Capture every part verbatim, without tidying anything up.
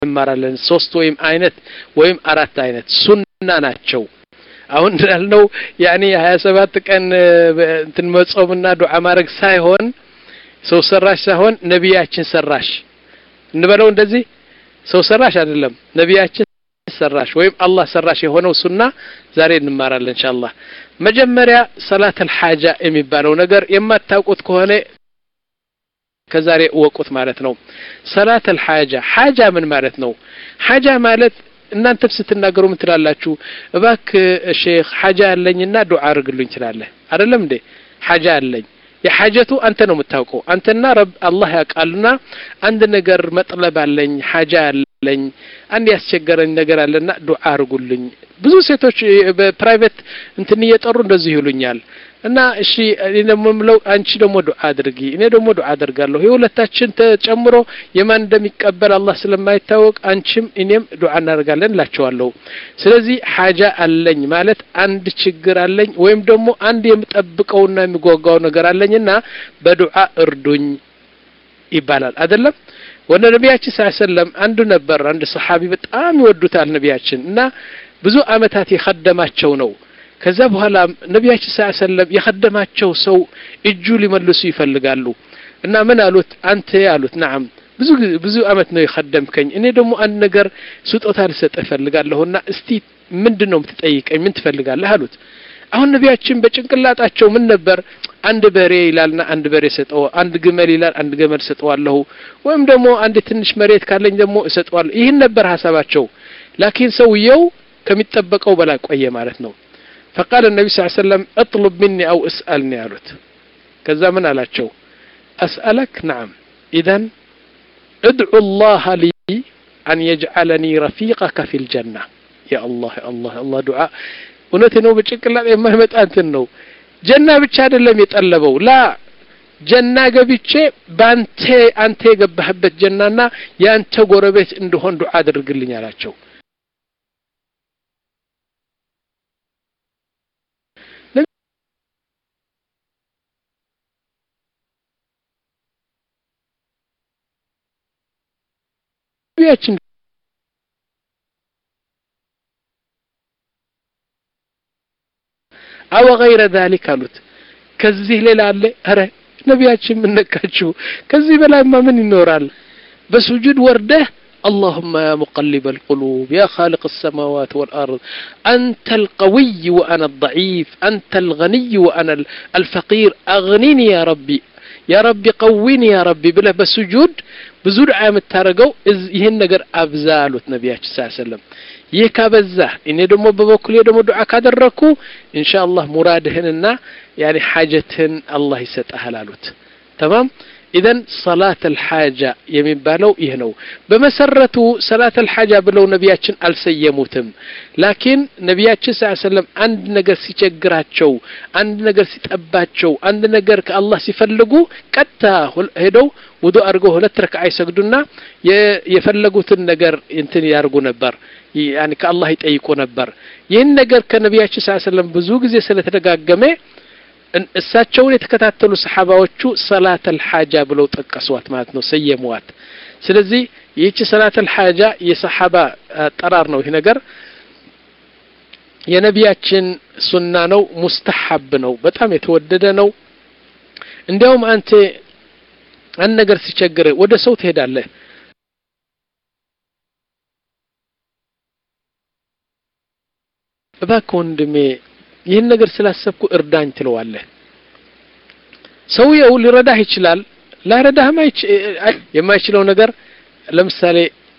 እንማራለን ሶስት ወይም አይነት ወይም አራት አይነት ሱና ናቸው አሁን እንዳልነው ያኒ ሃያ ሰባት ቀን እንትን መጾምና ዱዓ ማድረግ ሳይሆን ሰው ሰራሽ ሳይሆን ነብያችን ሰራሽ እንበለው እንደዚህ ሰው ሰራሽ አይደለም ነብያችን ሰራሽ ወይም አላህ ሰራሽ የሆነው ሱና ዛሬ እንማራለን ኢንሻአላህ መጀመሪያ ሰላት الحاجه የሚባለው ነገር የማታውቁት ከሆነ ከዛሬ ወቁት ማለት ነው ሰላት الحاجه حاجه ምን ማለት ነው حاجه ማለት እናንተ ስትናገሩ ምን ትላላችሁ እባክ ሼክ حاجه አለኝና ዱዓ አድርግልኝ ትላለህ አይደለም እንዴ حاجه አለኝ የሐጀቱ አንተ ነው የምታውቀው አንተና ረብ አላህ ያቃልና አንድ ነገር መጥለብ አለኝ حاجه አለኝ አንድ ያስቸገረኝ ነገር አለና ዱዓ አድርጉልኝ ብዙ ሴቶች በፕራይቬት እንትን እየጠሩ እንደዚህ ይሉኛል እና እሺ እኔ ደሞ ምለው አንቺ ደሞ ዱዓ አድርጊ እኔ ደሞ ዱዓ አደርጋለሁ የሁለታችን ተጨምሮ የማን እንደሚቀበል አላህ ስለማይታወቅ አንቺም እኔም ዱዓ እናደርጋለን ላቸዋለሁ ስለዚህ حاجه አለኝ ማለት አንድ ችግር አለኝ ወይም ደሞ አንድ የምጠብቀውና የሚጓጓው ነገር አለኝና በዱዓ እርዱኝ ይባላል አይደለም ወነ ነብያችን ሰለላሁ ዐለይሂ ወሰለም አንዱ ነበር አንድ ሰሃቢ በጣም ይወዱታል ነብያችን እና ብዙ አመታት ይخدማቸው ነው ከዛ በኋላ ነብያችን ሰለላሁ ዐለይሂ ወሰለም ይخدማቸው ሰው እጁ ሊመልሱ ይፈልጋሉ እና ምን አሉት አንተ ያሉት نعم ብዙ ብዙ አመት ነው ይخدምከኝ እኔ ደግሞ አንድ ነገር ስጦታ ልሰጥህ ፈልጋለሁና እስቲ ምንድነው የምትጠይቀኝ ምን ትፈልጋለህ አሉት አሁን ነብያችን በጭንቅላታቸው ምን ነበር አንድ በሬ ይላልና አንድ በሬ ሰጠው አንድ ግመል ይላል አንድ ግመል ሰጠዋለሁ ወይም ደግሞ አንድ ትንሽ መሬት ካለኝ ደግሞ ሰጠዋለሁ ይሄን ነበር ሐሳባቸው ላኪን ሰውየው ከሚጠበቀው በላይ ቆየ ማለት ነው فقال النبي صلى الله عليه وسلم اطلب مني او اسالني قالت كذا من قالاتشو اسالك نعم اذا ادعو الله لي ان يجعلني رفيقك في الجنه يا الله يا الله الله دعاء ونتنو بጭንቅላት የማይመጣ እንትን ነው ጀና ብቻ አይደለም የጠለበው ላ ጀና ገብቼ ባንተ አንተ የገባህበት ጀናና ያንተ ጎረቤት እንደሆን ዱዓ አድርግልኝ አላቸው ነብያችን አው غير ذلك قالت ከዚህ ሌላ አለ አረ ነብያችን ምን ነካችሁ ከዚህ በላይማ ምን ይኖራል በሱጁድ ወርደህ اللهم يا مقلب القلوب يا خالق السماوات والارض انت القوي وانا الضعيف انت الغني وانا الفقير اغنني يا ربي يا ربي قويني يا ربي بلا بسجود بزود عام التارقو ይሄን ነገር አብዛሉት ነብያችን ሰለላሁ ዐለይሂ ወሰለም ይካበዛህ እኔ ደግሞ በበኩሌ ደግሞ ዱዓ ካደረኩ ኢንሻአላህ ሙራድህንና ያኒ ሐጀትን አላህ ይሰጣል አሉት تمام اذا صلاه الحاجه የሚባለው ይሄ ነው በመሰረቱ صلاه الحاجه ብለው ነብያችን አልሰየሙትም ላኪን ነብያችን ሰለላሁ ዐለይሂ ወሰለም አንድ ነገር ሲቸግራቸው አንድ ነገር ሲጠባቸው አንድ ነገር ከአላህ ሲፈልጉ ቀጣ ሄደው ውዱእ አድርገው ሁለት ረክዓ ይሰግዱና የፈለጉትን ነገር እንትን ያርጉ ነበር يعني ከአላህ ይጠይቁ ነበር ይሄን ነገር ከነብያችን ሰለላሁ ዐለይሂ ወሰለም ብዙ ጊዜ ስለተደጋገመ እሳቸውን የተከታተሉ ሰሃባዎቹ ሰላት الحاجه ብለው ጠቀሷት ማለት ነው ሰየሟት ስለዚህ ይህች ሰላት الحاجه የሰሃባ ጠራር ነው ይሄ ነገር የነብያችን ሱና ነው ሙስተሐብ ነው በጣም የተወደደ ነው እንዲያውም አንተ አንድ ነገር ሲቸግር ወደ ሰው ትሄዳለህ እባክህ ወንድሜ ይሄን ነገር ስላሰብኩ እርዳኝ ትለዋለህ ሰውየው ሊረዳህ ይችላል ላይረዳህም የማይችለው ነገር ለምሳሌ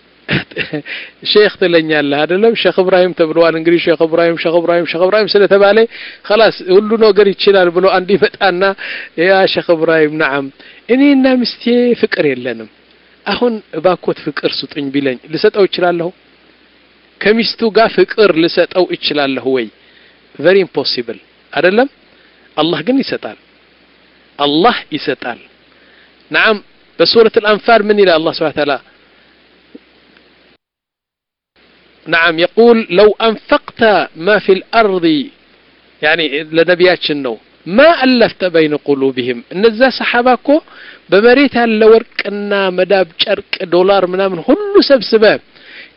ሼክ ትለኛለህ አይደለም ሼክ ኢብራሂም ተብሏል እንግዲህ ሼክ ኢብራሂም ሼክ ኢብራሂም ሼክ ኢብራሂም ስለተባለ خلاص ሁሉ ነገር ይችላል ብሎ አንድ ይፈጣና ያ ሼክ ኢብራሂም نعم እኔና ምስቴ ፍቅር የለንም አሁን እባክዎት ፍቅር ስጡኝ ቢለኝ ልሰጠው ይችላልሁ ከሚስቱ ጋር ፍቅር ልሰጠው ይችላልሁ ወይ very impossible አይደለም አላህ ግን ይሰጣል አላህ ይሰጣል نعم በሱረቱ الانفال ምን ይላል አላህ Subhanahu Wa Ta'ala نعم يقول لو انفقت ما في الارض يعني لنبياتنا ነው ما الفت بين قلوبهم እነዛ ሰሃባኮ በመሬት ያለ ወርቅና መዳብ ጨርቅ ዶላር ምናምን ሁሉ ሰብስበ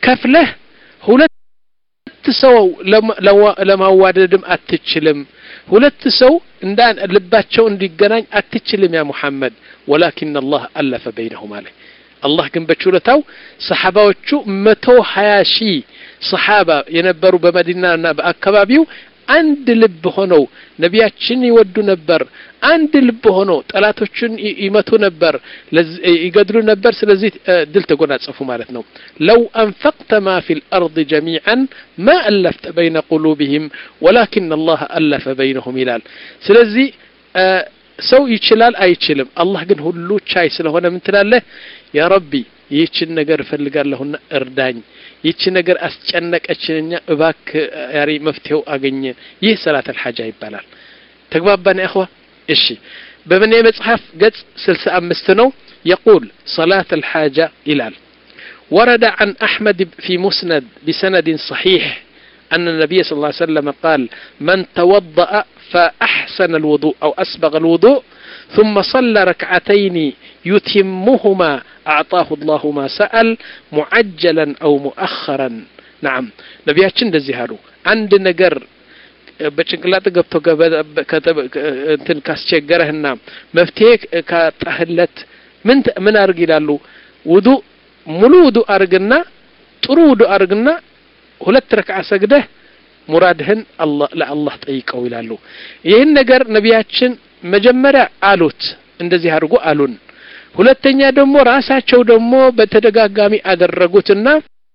ከፍለህ ሁለት ሰው ለማዋደድም አትችልም ሁለት ሰው እንዳን ልባቸው እንዲገናኝ አትችልም ያ ሙሐመድ ولكن الله ألف بينهم عليه الله ግን በችሎታው ሰሃባዎቹ መቶ ሀያ ሺህ ሰሃባ የነበሩ በመዲናና በአካባቢው አንድ ልብ ሆነው ነቢያችን ይወዱ ነበር አንድ ልብ ሆነው ጠላቶችን ይመቱ ነበር ይገድሉ ነበር ስለዚህ ድል ተጎናጸፉ ማለት ነው لو أنفقت ما في الأرض جميعا ما ألفت بين قلوبهم ولكن الله ألف بينهم ይላል ስለዚህ ሰው ይችላል አይችልም አላህ ግን ሁሉ ቻይ ስለሆነ ምን ትላለህ ያ ረቢ ይህችን ነገር ፈልጋለሁና እርዳኝ ይህች ነገር አስጨነቀችኝና እባክ ያሪ መፍትሄው አገኘ ይህ ሰላት الحاجة ይባላል ተግባባን يا اخوه እሺ በመኔ መጽሐፍ ገጽ ስልሳ አምስት ነው يقول صلاة الحاجة ይላል ورد عن أحمد في مسند بسند صحيح أن النبي صلى الله عليه وسلم قال من توضأ فأحسن الوضوء أو أسبغ الوضوء ثم صلى ركعتين يتمهما أعطاه الله ما سأل معجلا أو مؤخرا نعم نبياتشن እንደዚህ አሉ አንድ ነገር በጭንቅላት ገብቶ እንትን ካስቸገረህና መፍትሄ ካጣህለት ምን ምን አርግ ይላሉ ውዱእ ሙሉ ውዱእ አርግና ጥሩ ውዱእ አርግና ሁለት ረክዓ ሰግደህ ሙራድህን አላህ ለአላህ ጠይቀው ይላሉ ይሄን ነገር ነቢያችን መጀመሪያ አሉት እንደዚህ አድርጉ አሉን ሁለተኛ ደግሞ ራሳቸው ደግሞ በተደጋጋሚ አደረጉትና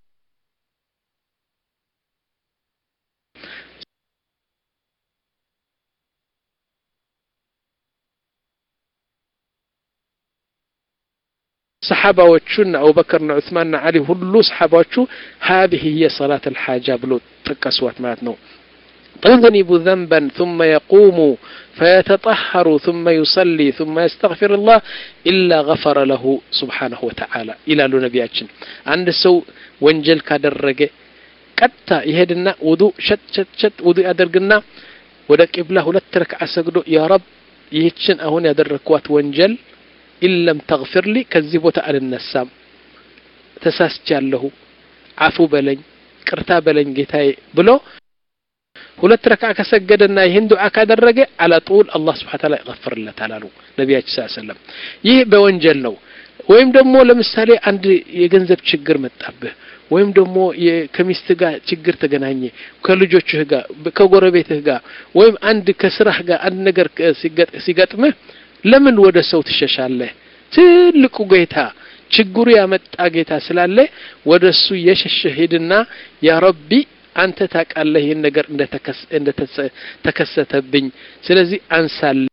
صحابوቹና አቡበከርና ዑስማንና አሊ ሁሉ صحابዎቹ هذه هي صلاة الحاجة ብሎ ተቀስዋት ማለት ነው طيب ذنبا ثم يقوم فيتطهر ثم يصلي ثم يستغفر الله إلا غفر له سبحانه وتعالى إلى نبياتنا عند سو ወንጀል ካደረገ ቀጥታ ይሄድና ውዱእ ሸት ሸት ሸት ውዱእ ያደርግና ወደ ቂብላ ሁለት ረክዓ ሰግዶ ያ ረብ ይህችን አሁን ያደረኳት ወንጀል ኢለም ተግፊር ሊ ከዚህ ቦታ አልነሳም ተሳስቻለሁ አፉ በለኝ ቅርታ በለኝ ጌታዬ ብሎ ሁለት ረክዓ ከሰገደና ይህን ዱዓ ካደረገ على طول الله سبحانه وتعالى ይغفርለታል አሉ ነብያችን ሰለላሁ ዐለይሂ ወሰለም ይህ በወንጀል ነው ወይም ደግሞ ለምሳሌ አንድ የገንዘብ ችግር መጣብህ ወይም ደግሞ ከሚስት ጋር ችግር ተገናኘ ከልጆችህ ጋር ከጎረቤትህ ጋር ወይም አንድ ከስራህ ጋር አንድ ነገር ሲገጥምህ ለምን ወደ ሰው ትሸሻለህ ትልቁ ጌታ ችግሩ ያመጣ ጌታ ስላለ ወደሱ የሸሸህ ሄድና ያ ረቢ አንተ ታቃለህ ይሄን ነገር እንደተከሰተብኝ ስለዚህ አንሳልኝ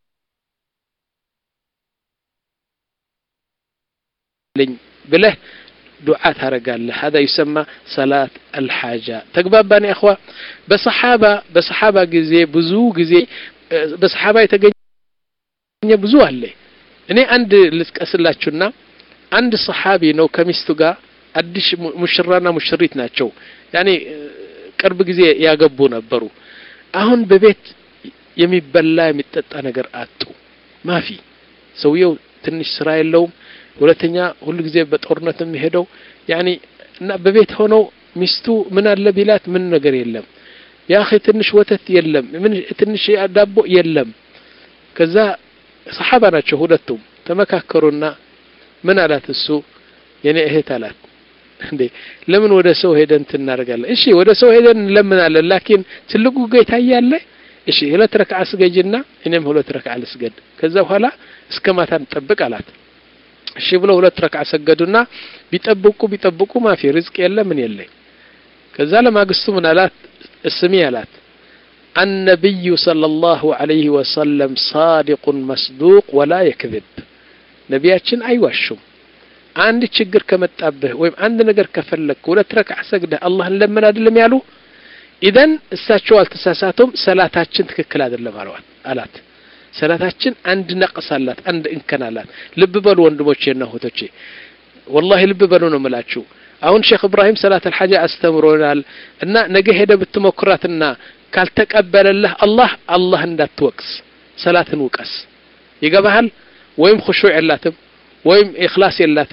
ብለህ ዱዓ ታረጋለህ هذا يسمى صلاة الحاجة ተግባባን يا اخوة በሰሃባ በሰሃባ ጊዜ ብዙ ጊዜ በሰሃባ የተገኘ ብዙ አለ እኔ አንድ ልስቀስላችሁና አንድ ሰሃቢ ነው ከሚስቱ ጋር አዲስ ሙሽራና ሙሽሪት ናቸው ያኔ ቅርብ ጊዜ ያገቡ ነበሩ አሁን በቤት የሚበላ የሚጠጣ ነገር አጡ ማፊ ሰውየው ትንሽ ስራ የለውም ሁለተኛ ሁሉ ጊዜ በጦርነት የሚሄደው ያኒ እና በቤት ሆኖ ሚስቱ ምን አለ ቢላት ምን ነገር የለም ያ اخي ትንሽ ወተት የለም ምን ትንሽ ዳቦ የለም ከዛ ሰሃባ ናቸው ሁለቱም ተመካከሩና ምን አላት እሱ የኔ እህት አላት እንዴ ለምን ወደ ሰው ሄደን እናደርጋለን እሺ ወደ ሰው ሄደን ለምን አለ ላኪን ትልቁ ጌታ ያለ እሺ ሁለት ረክዓ ስገጅና እኔም ሁለት ረክዓ ልስገድ ከዛ በኋላ እስከማታ እንጠብቅ አላት እሺ ብለው ሁለት ረክዓ ሰገዱና ቢጠብቁ ቢጠብቁ ማፊ ርዝቅ የለም ምን የለም ከዛ ለማግስቱ ምን አላት እስሚ አላት النبي صلى الله عليه وسلم صادق مصدوق ولا يكذب ነቢያችን አይዋሹም አንድ ችግር ከመጣብህ ወይም አንድ ነገር ከፈለክ ሁለት ረክዓ ሰግደህ አላህን ለምን አይደለም ያሉ ኢደን እሳቸው አልተሳሳቱም ሰላታችን ትክክል አይደለም አላት ሰላታችን አንድ ነቅሳላት አንድ እንከናላት ልብ በሉ ወንድሞቼና እህቶቼ والله ልብ በሉ ነው መላችሁ አሁን ሼክ ኢብራሂም ሰላት الحاجة አስተምሮናል እና ነገ ሄደ ብትሞክራትና ካልተቀበለልህ አላህ አላህ እንዳትወቅስ ሰላትን ወቀስ ይገባሃል ወይም ኹሹዕ የላትም ወይም ኢኽላስ የላትም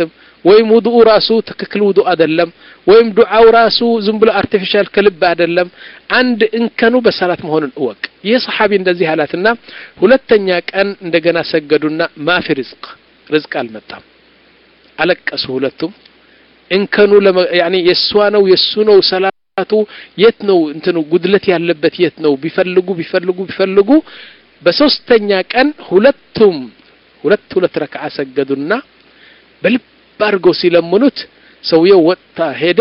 ወይም ውዱእ ራሱ ትክክል ውዱእ አይደለም ወይም ዱዓው ራሱ ዝም ብሎ አርቲፊሻል ከልብ አይደለም አንድ እንከኑ በሰላት መሆኑን እወቅ ይህ ሰሃቢ እንደዚህ አላትና ሁለተኛ ቀን እንደገና ሰገዱና ማፊ ርዝቅ ርዝቅ አልመጣም አለቀሱ ሁለቱም እንከኑ ያኒ የሷ ነው የሱ ነው ሰላቱ የት ነው እንትኑ ጉድለት ያለበት የት ነው ቢፈልጉ ቢፈልጉ ቢፈልጉ በሶስተኛ ቀን ሁለቱም ሁለት ሁለት ረክዓ ሰገዱና በልብ አድርገው ሲለምኑት ሰውየው ወጣ ሄደ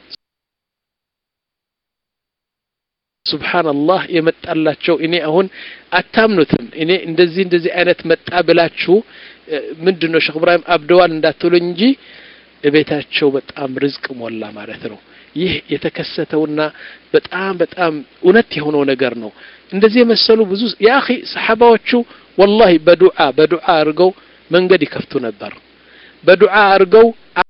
ሱብሃንአላህ የመጣላቸው እኔ አሁን አታምኑትም እኔ እንደዚህ እንደዚህ አይነት መጣ ብላችሁ ምንድነው ሼክ ኢብራሂም አብደዋል እንዳትሉኝ እንጂ እቤታቸው በጣም ርዝቅ ሞላ ማለት ነው ይህ የተከሰተውና በጣም በጣም እውነት የሆነው ነገር ነው እንደዚህ የመሰሉ ብዙ ያ اخي ሰሃባዎቹ والله በዱዓ በዱዓ አርገው መንገድ ይከፍቱ ነበር በዱዓ አርገው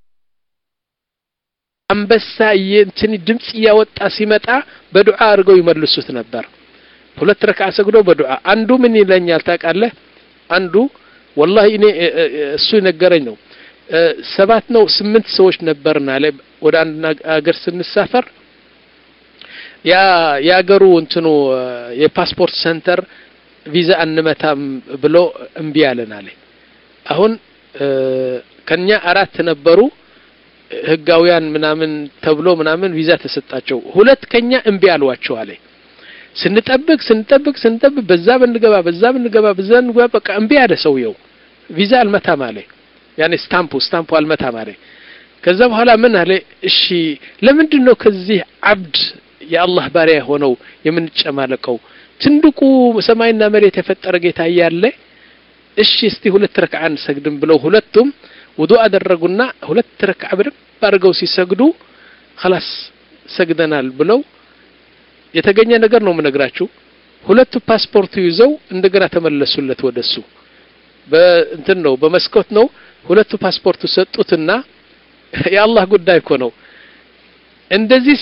አንበሳ የእንትን ድምጽ ያወጣ ሲመጣ በዱዓ አርገው ይመልሱት ነበር ሁለት ረክዓ ሰግዶ በዱዓ አንዱ ምን ይለኛል ታውቃለህ አንዱ والله እኔ እሱ ነገረኝ ነው ሰባት ነው ስምንት ሰዎች ነበርና አለ ወደ አንድ አገር ስንሳፈር ያ ያገሩ እንትኑ የፓስፖርት ሴንተር ቪዛ አንመታም ብሎ እምቢ አለናል አሁን ከኛ አራት ነበሩ ህጋውያን ምናምን ተብሎ ምናምን ቪዛ ተሰጣቸው ሁለት ከኛ እምቢ አልዋቸው አለ ስንጠብቅ ስንጠብቅ ስንጠብቅ በዛ ብንገባ በዛ ብንገባ በዛ ብንገባ በቃ እምቢ አለ ሰውየው ቪዛ አልመታም አለ ያኔ ስታምፑ ስታምፑ አልመታም አለ ከዛ በኋላ ምን አለ እሺ ለምንድን ነው ከዚህ አብድ የአላህ ባሪያ ሆነው የምንጨማለቀው ትንድቁ ሰማይና መሬት የፈጠረ ጌታ ያለ እሺ እስቲ ሁለት ረክዓ እንሰግድም ብለው ሁለቱም ውዱእ አደረጉና ሁለት ረክዓ በርገው ሲሰግዱ خلاص ሰግደናል ብለው የተገኘ ነገር ነው ምነግራችሁ ሁለቱ ፓስፖርት ይዘው እንደገና ተመለሱለት ወደሱ በእንትን ነው በመስኮት ነው ሁለቱ ፓስፖርት ሰጡትና የአላህ ጉዳይ እኮ ነው እንደዚህ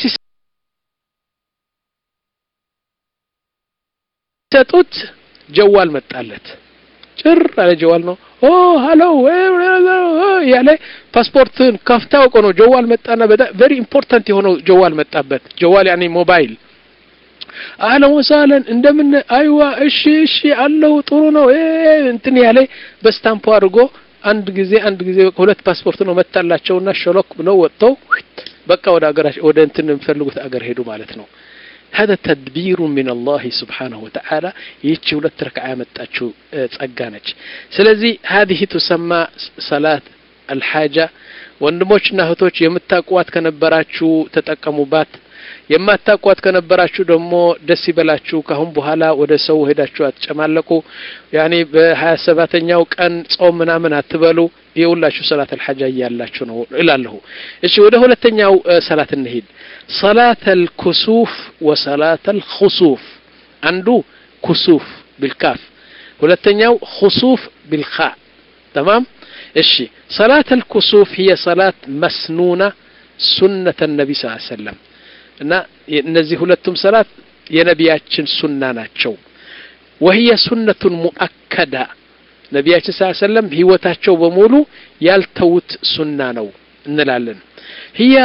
ሲሰጡት ጀዋል መጣለት ጭር አለ ጀዋል ነው ኦ ሃሎ ያለ ፓስፖርትን ከፍታው ቆኖ ጀዋል መጣና very important የሆነው ጀዋል መጣበት ጀዋል ያኒ ሞባይል አህለን ወሰለን እንደምን አይዋ እሺ እሺ አለው ጥሩ ነው እንትን ያለ በስታምፖ አድርጎ አንድ ጊዜ አንድ ጊዜ ሁለት ፓስፖርት ነው መጣላቸውና ሸሎክ ብለው ወጥተው በቃ ወደ አገራሽ ወደ እንትን የሚፈልጉት አገር ሄዱ ማለት ነው هذا تدبير من الله سبحانه وتعالى يجي ሁለት ረክዓ መጣችሁ ጸጋነች ስለዚህ هذه تسمى صلاه الحاجه ወንድሞችና እህቶች የምታቋት ከነበራችሁ ተጠቀሙባት የማታቋት ከነበራችሁ ደግሞ ደስ ይበላችሁ ካሁን በኋላ ወደ ሰው ሄዳችሁ አትጨማለቁ ያኒ በ27ኛው ቀን ጾም ምናምን አትበሉ ይውላችሁ ሰላት الحاجه ያላችሁ ነው እላለሁ እሺ ወደ ሁለተኛው ሰላት እንሂድ صلاه الكسوف وصلاه الخسوف አንዱ كسوف بالكاف ሁለተኛው خسوف بالخاء تمام እሺ صلاه الكسوف هي صلاه مسنونه سنه النبي صلى الله عليه وسلم እና እነዚህ ሁለቱም ሰላት የነቢያችን ሱና ናቸው وهي سنه مؤكده ነቢያችን ሰለላሁ ዐለይሂ ወሰለም ህይወታቸው በሙሉ ያልተውት ሱና ነው እንላለን هي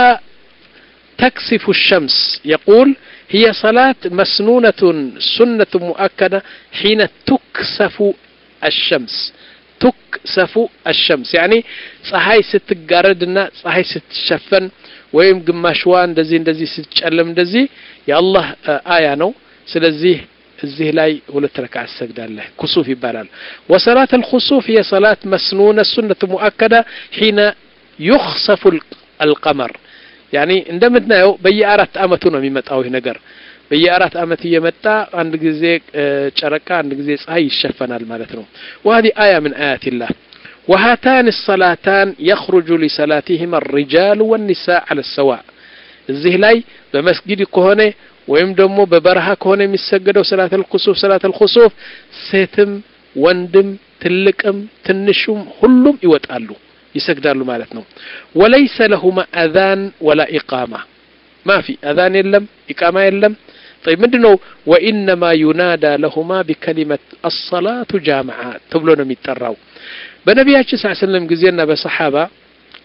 تكسف الشمس يقول هي صلاة مسنونة سنة مؤكدة حين تكسف الشمس تكسف الشمس يعني ፀሐይ ስትጋረድና ፀሐይ ስትሸፈን ወይም ግማሽዋ እንደዚህ እንደዚህ ስትጨለም እንደዚህ የአላህ አያ ነው ስለዚህ እዚህ ላይ ሁለት ረክዓ ሰግዳለህ ኩሱፍ ይባላል وصلاه الخسوف هي صلاه مسنونه سنه مؤكده حين يخسف القمر يعني እንደምትናየው በየአራት አመቱ ነው የሚመጣው ይሄ ነገር በየአራት አመት እየመጣ አንድ ጊዜ ጨረቃ አንድ ጊዜ ፀሐይ ይሸፈናል ማለት ነው وهذه آية من آيات الله وهاتان الصلاتان يخرج لصلاتهما الرجال والنساء على السواء እዚህ ላይ በመስጊድ ከሆነ ወይም ደግሞ በበረሃ ከሆነ የሚሰገደው ሰላት الكسوف ሰላት الخسوف ሴትም ወንድም ትልቅም ትንሹም ሁሉም ይወጣሉ ይሰግዳሉ ማለት ነው وليس لهما اذان ولا اقامه ما في اذان የለም اقامه የለም طيب ምንድነው وانما ينادى لهما بكلمه الصلاه جامعه ተብሎ ነው የሚጠራው በነቢያችን ሰለላሁ ዐለይሂ ወሰለም ጊዜና በሰሃባ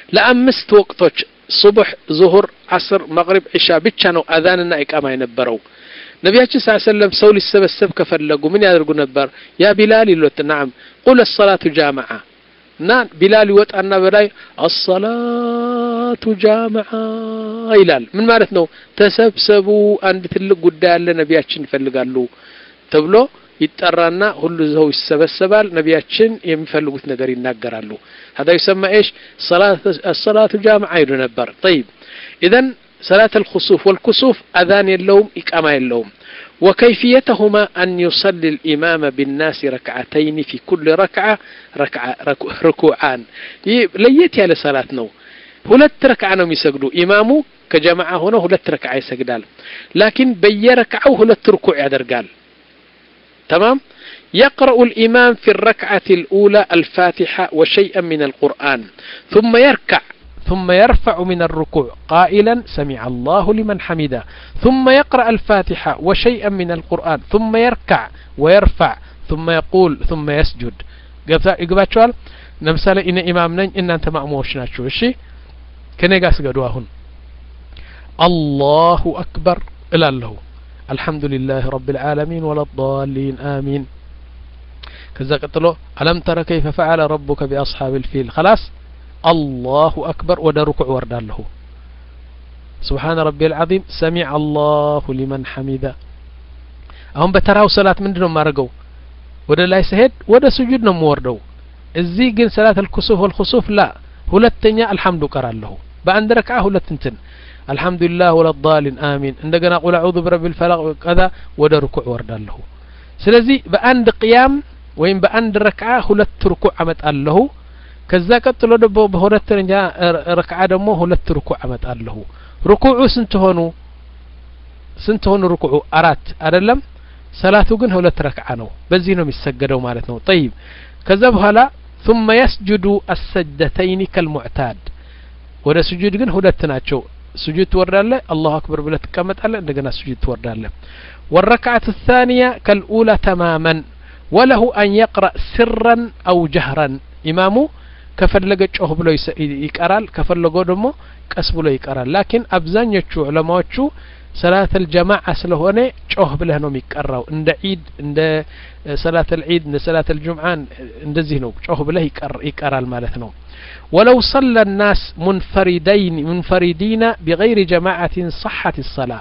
ለአምስት ወቅቶች ሱብህ ዙሁር ዓስር መግሪብ ዒሻ ብቻ ነው አዛንና ኢቃማ የነበረው ነብያችን ሰለላሁ ዐለይሂ ወሰለም ሰው ሊሰበሰብ ከፈለጉ ምን ያደርጉ ነበር ያ ቢላል ይሉት نعم قل الصلاه جامعه እና ቢላል ይወጣና በላይ الصلاه جامعه ይላል ምን ማለት ነው ተሰብሰቡ አንድ ትልቅ ጉዳይ አለ ነብያችን ይፈልጋሉ ተብሎ ይጣራና ሁሉ ዘው ይሰበሰባል ነብያችን የሚፈልጉት ነገር ይናገራሉ هذا يسمى ايش صلاه الصلاه جامعه ይሉ ነበር طيب اذا صلاه الخسوف والكسوف اذان اللوم اقامه اللوم وكيفيتهما أن يصلي الإمام بالناس ركعتين في كل ركعة ركعة ركوعان ليت يا لصلاة نو ሁለት ረክዓ ነው የሚሰግዱ ኢማሙ ከጀማዓ ሆኖ ሁለት ረክዓ ይሰግዳል لكن በየረክዓው ሁለት ርኩዕ ያደርጋል تمام يقرأ الإمام في الركعة الأولى الفاتحة وشيئا من القرآن ثم يركع ثم يرفع من الركوع قائلا سمع الله لمن حمده ثم يقرأ الفاتحة وشيئا من القرآن ثم يركع ويرفع ثم يقول ثم يسجد يقباتشوال نمثال إن إمامنا إن أنت مأموش ناتشو الشي كني قاسقدوا هون الله أكبر إلا الله الحمد لله رب العالمين ولا الضالين آمين كذا قلت ألم ترى كيف فعل ربك بأصحاب الفيل خلاص الله أكبر ودا ركوع ورد له سبحان ربي العظيم سمع الله لمن حمده هم بتراو صلاة من دون ما رجوا ودا لا يسهد ودا سجود نم وردوا الزي جن صلاة الكسوف والخسوف لا هلتنيا الحمد قرأ له بأن ركعة هلتنتن الحمد لله ولا الضالين آمين عندنا قول أعوذ برب الفلق كذا ودا ركوع ورد له سلزي بأن قيام وين بأن ركعة هلت ركوع عمت له ከዛ ቀጥሎ ደግሞ በሁለተኛ ረክዓ ደግሞ ሁለት ሩኩዕ አመጣለሁ ሩኩዑ ስንት ሆኑ ስንት ሆኑ ሩኩዑ አራት አይደለም ሰላቱ ግን ሁለት ረክዓ ነው በዚህ ነው የሚሰገደው ማለት ነው طيب ከዛ በኋላ ثم يسجد السجدتين كالمعتاد ወደ ስጁድ ግን ሁለት ናቸው ስጁድ ትወርዳለህ አላሁ አክበር ብለህ ትቀመጣለህ እንደገና ስጁድ ትወርዳለህ والركعه الثانيه كالاولى تماما وله ان يقرأ سرا او جهرا امامه ከፈለገ ጮህ ብሎ ይቀራል ከፈለገው ደግሞ ቀስ ብሎ ይቀራል لكن አብዛኞቹ ዑለማዎቹ ሰላት الجماعه ስለሆነ ጮህ ብለህ ነው የሚቀራው እንደ ዒድ እንደ ሰላት العيد እንደ ሰላት الجمعه እንደዚህ ነው ጮህ ብለህ ይቀራል ማለት ነው ولو صلى الناس منفردين منفردين بغير جماعه صحت الصلاه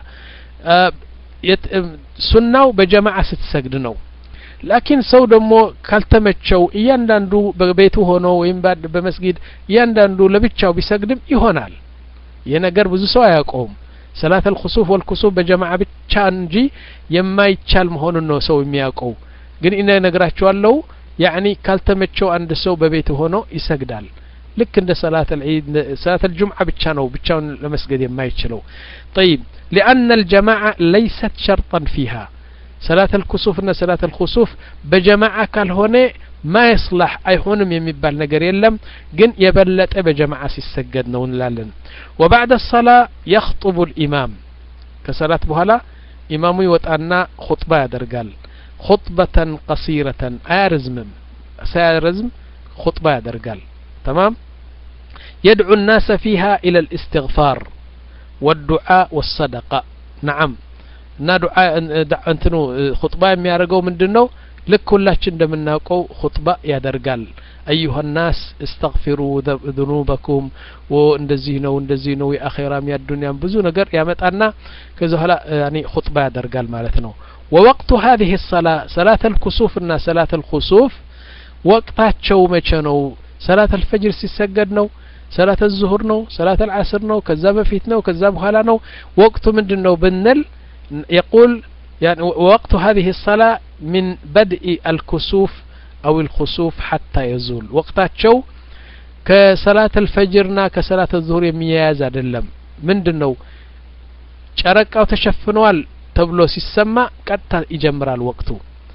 سناو بجماعه ስትሰግድ ነው لكن ሰው ደግሞ ካልተመቸው እያንዳንዱ በቤቱ ሆኖ ወይም በመስጊድ እያንዳንዱ ለብቻው ቢሰግድም ይሆናል የነገር ብዙ ሰው አያውቀውም ሰላት الخسوف والكسوف በጀማዓ ብቻ እንጂ የማይቻል መሆኑን ነው ሰው የሚያውቀው ግን እኔ ነግራችኋለሁ يعني ካልተመቸው አንድ ሰው በቤቱ ሆኖ ይሰግዳል ልክ እንደ ሰላት العيد ሰላት الجمعه ብቻ ነው ብቻውን ለመስገድ የማይችለው طيب لأن الجماعة ليست شرطا فيها صلاة الكسوف እና صلاة الخسوف በጀማዓ ካልሆነ ما يصلح አይሆንም የሚባል ነገር የለም ግን የበለጠ በጀማዓ ሲሰገድ ነው እንላለን وبعد الصلاة يخطب الإمام ከሰላት በኋላ ኢማሙ ይወጣና ኹጥባ ያደርጋል خطبة قصيرة አያርዝምም ሳያርዝም ኹጥባ ያደርጋል تمام يدعو الناس فيها إلى الاستغفار والدعاء والصدقة نعم እና ዱዓ እንትኑ ኹጥባ የሚያደርገው ምንድነው ልክ ሁላችን እንደምናውቀው ኹጥባ ያደርጋል ايها الناس استغفروا ذنوبكم ወንደዚህ ነው እንደዚህ ነው የአኺራም ያዱንያም ብዙ ነገር ያመጣና ከዛ ኋላ يعني ኹጥባ ያደርጋል ማለት ነው ووقت هذه الصلاة صلاة الكسوف እና صلاة الخسوف ወቅታቸው መቼ ነው صلاة الفجر ሲሰገድ ነው صلاة الظهر ነው صلاة العصر ነው ከዛ በፊት ነው ከዛ በኋላ ነው ወቅቱ ምንድነው ብንል يقول يعني وقت هذه الصلاة من بدء الكسوف أو الخسوف حتى يزول وقتاتشو كصلاة الفجرنا كصلاة الظهر يمياز عدلم من دنو شارك أو تشفنوال تبلو سيسمى قد يجمر الوقت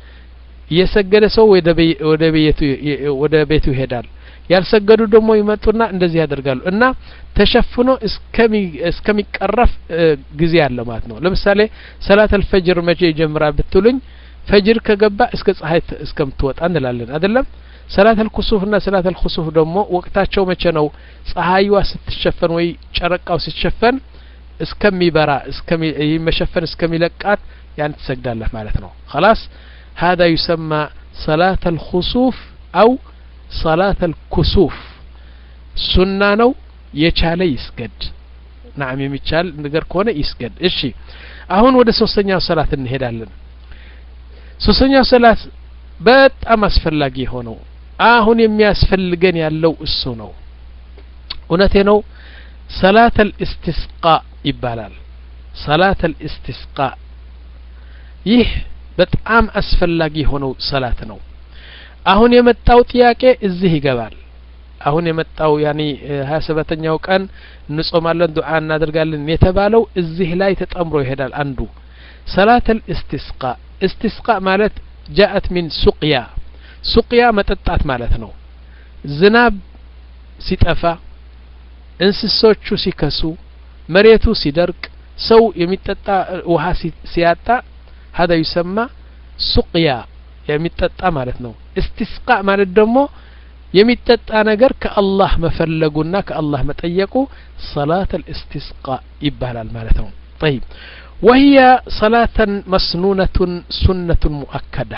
يسجد سو ودا بيتو ودا بيتو يهدال ያልሰገዱ ደግሞ ይመጡና እንደዚህ ያደርጋሉ እና ተሸፍኖ እስከሚ እስከሚቀረፍ ጊዜ አለ ማለት ነው ለምሳሌ ሰላት الفجر መቼ ይጀምራል ብትሉኝ ፈጅር ከገባ እስከ ፀሐይ እስከምትወጣ እንላለን አይደለም ሰላት الكسوف እና ሰላት الخسوف ደግሞ ወቅታቸው መቼ ነው ፀሐይዋ ስትሸፈን ወይ ጨረቃው ሲሸፈን እስከሚበራ እስከሚመሸፈን እስከሚለቃት ያን ትሰግዳለህ ማለት ነው خلاص هذا يسمى صلاة الخسوف أو صلاة الكسوف سنة ነው የቻለ ይስገድ نعم የሚቻል ነገር ከሆነ ይስገድ እሺ አሁን ወደ ሶስተኛው ሰላት እንሄዳለን ሶስተኛው ሰላት በጣም አስፈላጊ ሆኖ አሁን የሚያስፈልገን ያለው እሱ ነው እውነቴ ነው ሰላት الاستسقاء ይባላል ሰላት الاستسقاء ይህ በጣም አስፈላጊ ሆኖ ሰላት ነው አሁን የመጣው ጥያቄ እዚህ ይገባል አሁን የመጣው ያኒ ሀያ ሰባተኛው ቀን እንጾማለን ዱዓ እናደርጋለን የተባለው እዚህ ላይ ተጠምሮ ይሄዳል አንዱ ሰላት الاستسقاء استسقاء ማለት جاءت من سقيا سقيا መጠጣት ማለት ነው ዝናብ ሲጠፋ እንስሶቹ ሲከሱ መሬቱ ሲደርቅ ሰው የሚጠጣ ውሃ ሲያጣ هذا يسمى سقيا የሚጠጣ ማለት ነው استسقاء ማለት ደግሞ የሚጠጣ ነገር ከአላህ መፈለጉና ከአላህ መጠየቁ صلاة الاستسقاء ይባላል ማለት ነው طيب وهي صلاة مسنونة سنة مؤكدة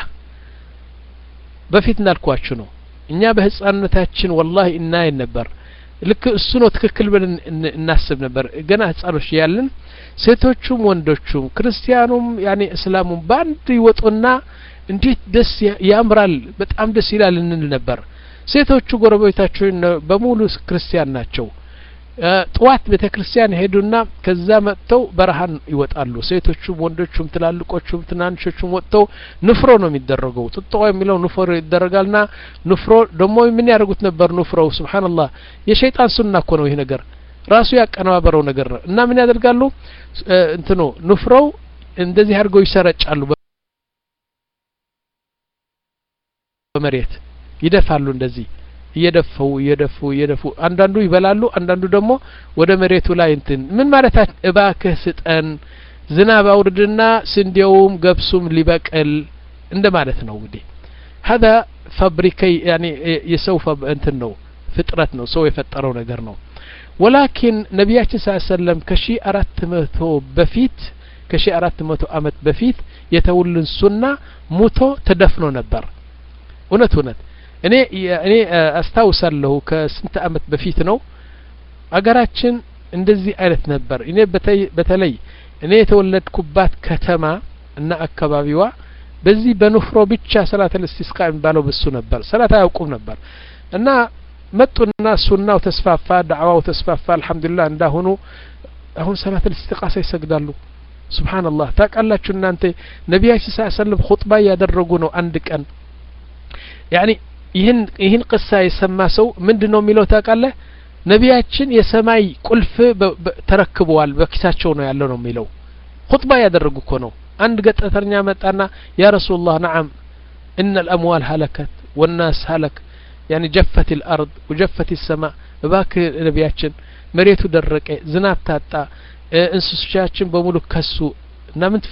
በፊት እንዳልኳችሁ ነው እኛ በህፃንነታችን والله እናይ ነበር ልክ እሱ ነው ትክክል ብለን እናስብ ነበር ገና ህፃኖች ያለን ሴቶቹም ወንዶቹም ክርስቲያኑም ያኔ እስላሙም ባንድ ይወጡና እንዴት ደስ ያምራል በጣም ደስ ይላል እንል ነበር ሴቶቹ ጎረቤታቸው በሙሉ ክርስቲያን ናቸው ጧት ቤተክርስቲያን ሄዱና ከዛ መጥተው በረሃን ይወጣሉ ሴቶቹም ወንዶቹም ትላልቆቹም ትናንሾቹም ወጥተው ንፍሮ ነው የሚደረገው ጥጦ የሚለው ንፍሮ ይደረጋልና ንፍሮ ደግሞ ምን ያደርጉት ነበር ንፍሮ ሱብሃንአላህ የሸይጣን ሱና እኮ ነው ይሄ ነገር ራሱ ያቀናበረው ነገር ነው እና ምን ያደርጋሉ እንትኑ ንፍሮው እንደዚህ አድርገው ይሰረጫሉ በመሬት ይደፋሉ እንደዚህ እየደፈው እየደፉ እየደፉ አንዳንዱ ይበላሉ አንዳንዱ ደግሞ ወደ መሬቱ ላይ እንትን ምን ማለት እባክህ ስጠን ዝናብ አውርድና ስንዴውም ገብሱም ሊበቅል እንደማለት ነው እንግዲህ هذا فابريكي يعني يسوف እንትን ነው ፍጥረት ነው ሰው የፈጠረው ነገር ነው ولكن ነብያችን ሰለላሁ ዐለይሂ ወሰለም ከሺ አራት መቶ በፊት ከሺ አራት መቶ አመት በፊት የተውልን ሱና ሙቶ ተደፍኖ ነበር እውነት እውነት እኔ እኔ አስታውሳለሁ ከስንት አመት በፊት ነው አገራችን እንደዚህ አይነት ነበር እኔ በተለይ እኔ የተወለድኩባት ከተማ እና አካባቢዋ በዚህ በንፍሮ ብቻ ሰላት الاستسقاء የሚባለው በሱ ነበር ሰላት አያውቁም ነበር እና መጡና ሱናው ተስፋፋ ዳዕዋው ተስፋፋ አልহামዱሊላህ እንዳሁኑ አሁን ሰላት الاستسقاء ይሰግዳሉ ሱብሃንአላህ ታውቃላችሁ እናንተ ነብያችን ሰለላሁ ዐለይሂ ወሰለም ኹጥባ ያደረጉ ነው አንድ ቀን ያኒ ይህን ይህን ቅሳ የሰማ ሰው ምንድነው የሚለው ታውቃለህ ነብያችን የሰማይ ቁልፍ ተረክበዋል በኪሳቸው ነው ያለው ነው የሚለው ኹጥባ ያደረጉ እኮ ነው አንድ ገጠተኛ መጣና ያ ረሱላህ نعم ان الاموال هلكت والناس هلك يعني جفت الارض وجفت السماء ባክ ነብያችን መሬቱ ደረቀ ዝናብ ታጣ እንስሶቻችን በሙሉ ከሱ እና ምን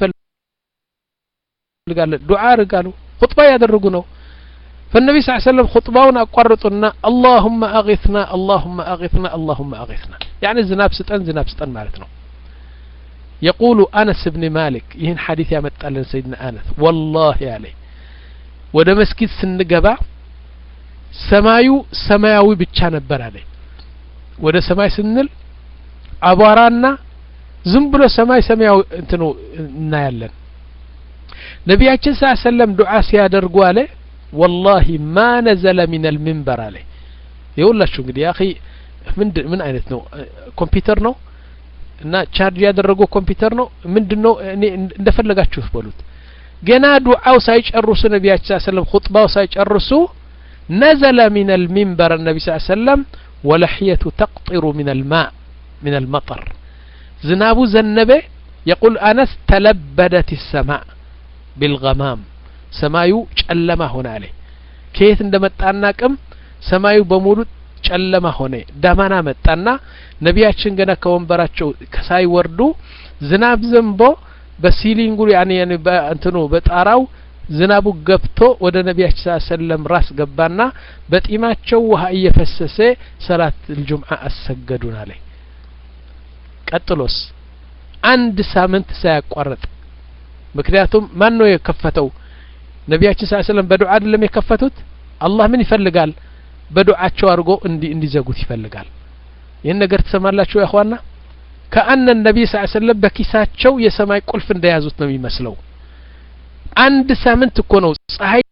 ትፈልጋለ ዱዓ አርጋሉ ኹጥባ ያደረጉ ነው فالنبي صلى الله عليه وسلم خطباውን አቋርጡና اللهم اغثنا اللهم اغثنا اللهم اغثنا يعني ዝናብ ስጠን ዝናብ ስጠን ማለት ነው يقول انس بن مالك ይህን ሐዲስ ያመጣልን سيدنا انس والله عليه ወደ መስጊድ ስንገባ ሰማዩ ሰማያዊ ብቻ ነበር አለ ወደ ሰማይ ስንል አቧራና ዝም ብሎ ሰማይ ሰማያዊ እንትኑ እናያለን ነብያችን ሰለላሁ ዐለይሂ ወሰለም ዱዓ ሲያደርጉ አለ والله ما نزل من المنبر عليه يقوللاችሁ እንግዲህ يا اخي ምን ምን አይነት ነው ኮምፒውተር ነው እና ቻርጅ ያደረገው ኮምፒውተር ነው ምንድነው እኔ እንደፈለጋችሁ በሉት ገና ዱዓው ሳይጨርሱ ነብያችን ሰለላሁ ዐለይሂ ወሰለም ኹጥባው ሳይጨርሱ نزل من المنبر النبي صلى الله عليه وسلم ولحيته تقطر من الماء من المطر ዝናቡ ዘነበ يقول انس تلبدت السماء بالغمام ሰማዩ ጨለማ ሆነ አለ ከየት እንደመጣናቀም ሰማዩ በሙሉ ጨለማ ሆነ ዳማና መጣና ነብያችን ገና ከወንበራቸው ሳይወርዱ ዝናብ ዘንቦ በሲሊንጉ ያኔ ያኔ በእንትኑ በጣራው ዝናቡ ገብቶ ወደ ነቢያችን ሰለላሁ ዐለይሂ ወሰለም ራስ ገባና በጢማቸው ውሃ እየፈሰሰ ሰላት الجمعة አሰገዱን አለ ቀጥሎስ አንድ ሳምንት ሳያቋርጥ ምክንያቱም ማን ነው የከፈተው ነቢያችን ሰለላሁ ዐለይሂ ወሰለም በዱዓ አይደለም የከፈቱት አላህ ምን ይፈልጋል በዱዓቸው አድርጎ እንዲ እንዲዘጉት ይፈልጋል ይሄን ነገር ተሰማላችሁ ያ اخوانا كأن النبي صلى الله عليه وسلم በኪሳቸው የሰማይ ቁልፍ እንደያዙት ነው የሚመስለው አንድ ሳምንት እኮ ነው ፀሐይ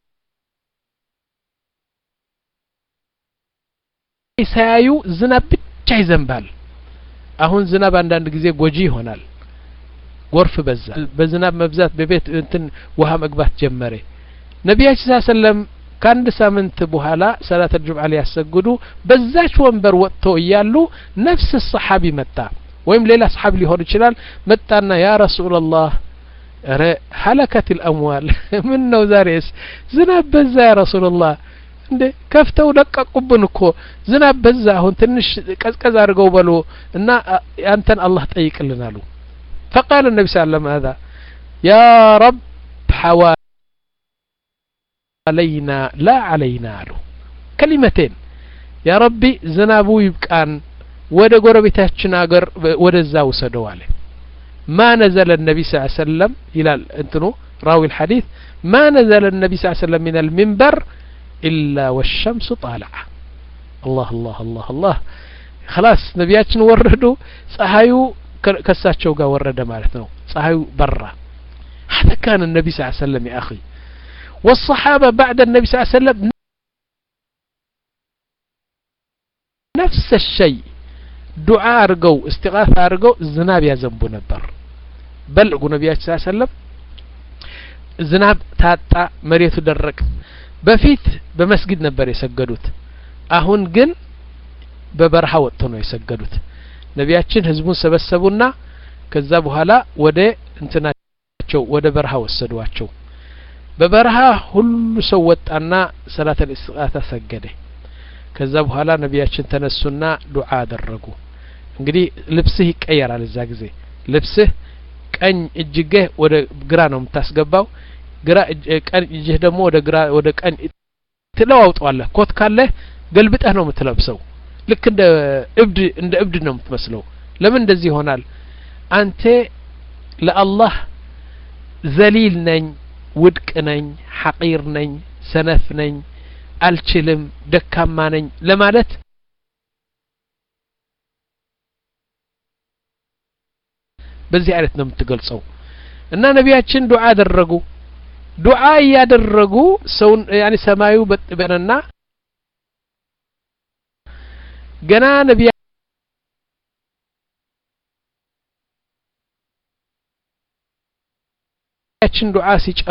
ሳያዩ ዝናብ ብቻ ይዘንባል አሁን ዝናብ አንዳንድ ጊዜ ጎጂ ይሆናል ጎርፍ በዛ በዝናብ መብዛት በቤት እንትን ውሃ መግባት ጀመረ ነቢያችን ሰለላሁ ዐለይሂ ወሰለም ከአንድ ሳምንት በኋላ ሰላት الجمعة ሊያሰግዱ በዛች ወንበር ወጥቶ እያሉ ነፍስ الصحابي መጣ ወይም ሌላ صحابي ሊሆን ይችላል መጣና ያ ረሱላህ ረ ሐለከት الاموال ምን ነው ዛሬስ ዝናብ በዛ ያ ረሱላህ እንዴ ከፍተው ደቀቁብን እኮ ዝናብ በዛ አሁን ትንሽ ቀዝቀዝ አድርገው በሉ እና አንተን አላህ ጠይቅልን አሉ فقال النبي صلى الله عليه وسلم هذا يا رب حوالينا لا علينا له كلمتين يا ربي زنابو يبقان ወደ ጎረቤታችን አገር ወደዛ ወሰደው አለ ما نزل النبي صلى الله عليه وسلم الى انتنو راوي الحديث ما نزل النبي صلى الله عليه وسلم من المنبر الا والشمس طالعه الله الله الله الله خلاص ነቢያችን ወረዱ ፀሐዩ ከሳቸው ጋር ወረደ ማለት ነው ፀሐዩ በራ هذا كان النبي صلى الله عليه وسلم يا اخي والصحابه بعد النبي صلى الله عليه وسلم نفس الشيء دعاء ارجو استغاثه ارجو ዝናብ ያዘንቡ ነበር በልጉ ነቢያችን ሰለላሁ ዐለይሂ ወሰለም ዝናብ ታጣ መሬቱ ደረቀ በፊት በመስጊድ ነበር የሰገዱት አሁን ግን በበረሃ ወጥቶ ነው የሰገዱት ነቢያችን ህዝቡን ሰበሰቡና ከዛ በኋላ ወደ እንትናቸው ወደ በረሃ ወሰዷቸው በበረሃ ሁሉ ሰው ወጣና ሰላት الاسقاط ሰገደ ከዛ በኋላ ነቢያችን ተነሱና ዱዓ አደረጉ እንግዲህ ልብስህ ይቀየራል እዛ ጊዜ ልብስህ ቀኝ እጅግህ ወደ ግራ ነው የምታስገባው ግራ ቀኝ እጅህ ደግሞ ወደ ግራ ወደ ቀኝ ትለዋውጣለህ ኮት ካለ ገልብጠህ ነው የምትለብሰው ልክ እንደ እብድ እንደ እብድ ነው የምትመስለው ለምን እንደዚህ ይሆናል አንተ ለአላህ ዘሊል ነኝ ውድቅ ነኝ ሐቂር ነኝ ሰነፍ ነኝ አልችልም ደካማ ነኝ ለማለት በዚህ አይነት ነው የምትገልጸው እና ነቢያችን ዱዓ አደረጉ ዱዓ ያደረጉ ሰው ያኒ ሰማዩ በጠበና ገና ነቢያችን ዱዓ ሲጨርሱ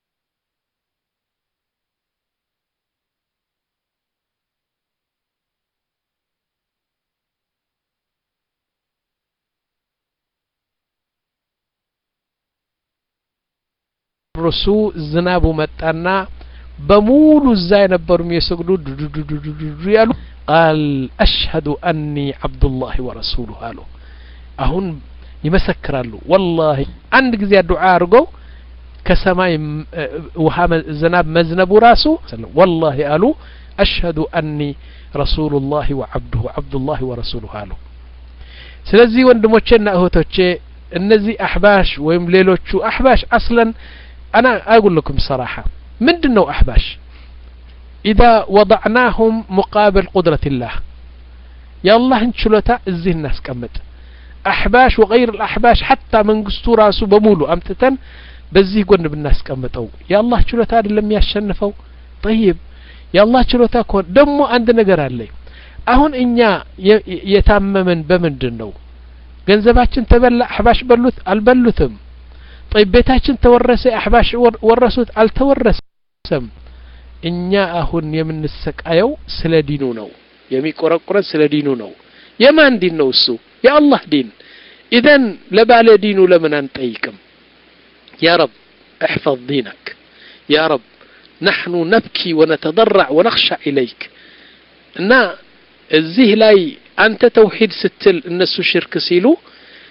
ረሱ ዝናቡ መጣና በሙሉ እዛ የነበሩ የሚሰግዱ ያሉ قال اشهد اني عبد الله ورسوله قالوا አሁን ይመሰክራሉ والله አንድ ጊዜ ዱዓ አድርገው ከሰማይ ውሃ ዝናብ መዝነቡ ራሱ والله قالوا اشهد اني رسول الله وعبده عبد الله ورسوله قالوا ስለዚህ ወንድሞቼና እህቶቼ እነዚህ አህባሽ ወይም ሌሎቹ አህባሽ አስለን انا اقول لكم صراحه ምንድነው አህባሽ اذا وضعناهم مقابل قدرة الله يا الله انشلتا እዚህ እናስቀምጥ احباش وغير الاحباش حتى መንግስቱ ራሱ በሙሉ አምጥተን በዚህ ጎን ብናስቀምጠው يا الله ችሎታ አይደለም ያሸንፈው طيب يا الله ችሎታ እኮ ደሞ አንድ ነገር አለ አሁን እኛ የታመመን በምንድነው ገንዘባችን ተበላ احباش በሉት አልበሉትም طيب ቤታችን ተወረሰ احباش ወረሱት አልተወረሰም እኛ አሁን የምንሰቃየው ስለ ዲኑ ነው የሚቆረቆረን ስለ ዲኑ ነው የማን ዲን ነው እሱ የአላህ ዲን اذا ለባለ ዲኑ ለምን አንጠይቅም يا رب احفظ دينك يا رب نحن نبكي ونتضرع ونخشع اليك እና እዚህ ላይ አንተ ተውሂድ ስትል እነሱ ሽርክ ሲሉ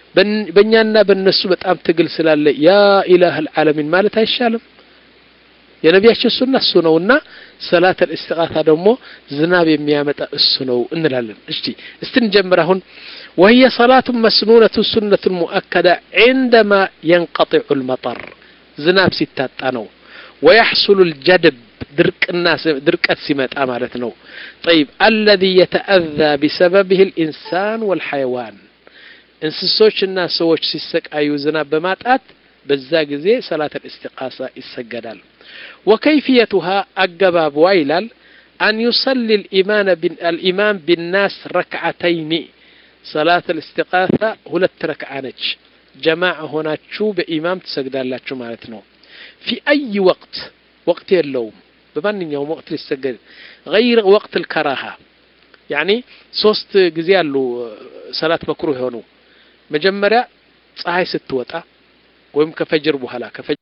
በእኛና በእነሱ በጣም ትግል ስላለ ያ ኢላህ العالمين ማለት አይሻልም የነቢያችን ሱና እሱ ነውና ሰላት الاستغاثة ደግሞ ዝናብ የሚያመጣ እሱ ነው እንላለን እሺ እስቲ እንጀምር አሁን وهي صلاة مسنونة سنة مؤكدة عندما ينقطع المطر ዝናብ ሲታጣ ነው ويحصل الجدب درك الناس دركات ሲመጣ ማለት ነው طيب الذي يتأذى بسببه الإنسان والحيوان እንስሶችና ሰዎች ሲሰቃዩ ዝናብ በማጣት በዛ ጊዜ ሰላት الاستغاثة ይሰገዳል وكيفيتها أجباب ويلال أن يصلي الإمام الإمام بالناس ركعتين صلاة الاستغاثة هلت ركعانج جماعة هنا شو بإمام تسجد الله شو مالتنا في أي وقت وقت اللوم بمن يوم وقت السجد غير وقت الكراهة يعني صوست جزيال له صلاة مكروه هنا مجمرة صحيح ستوتا ويم كفجر بحلا كفجر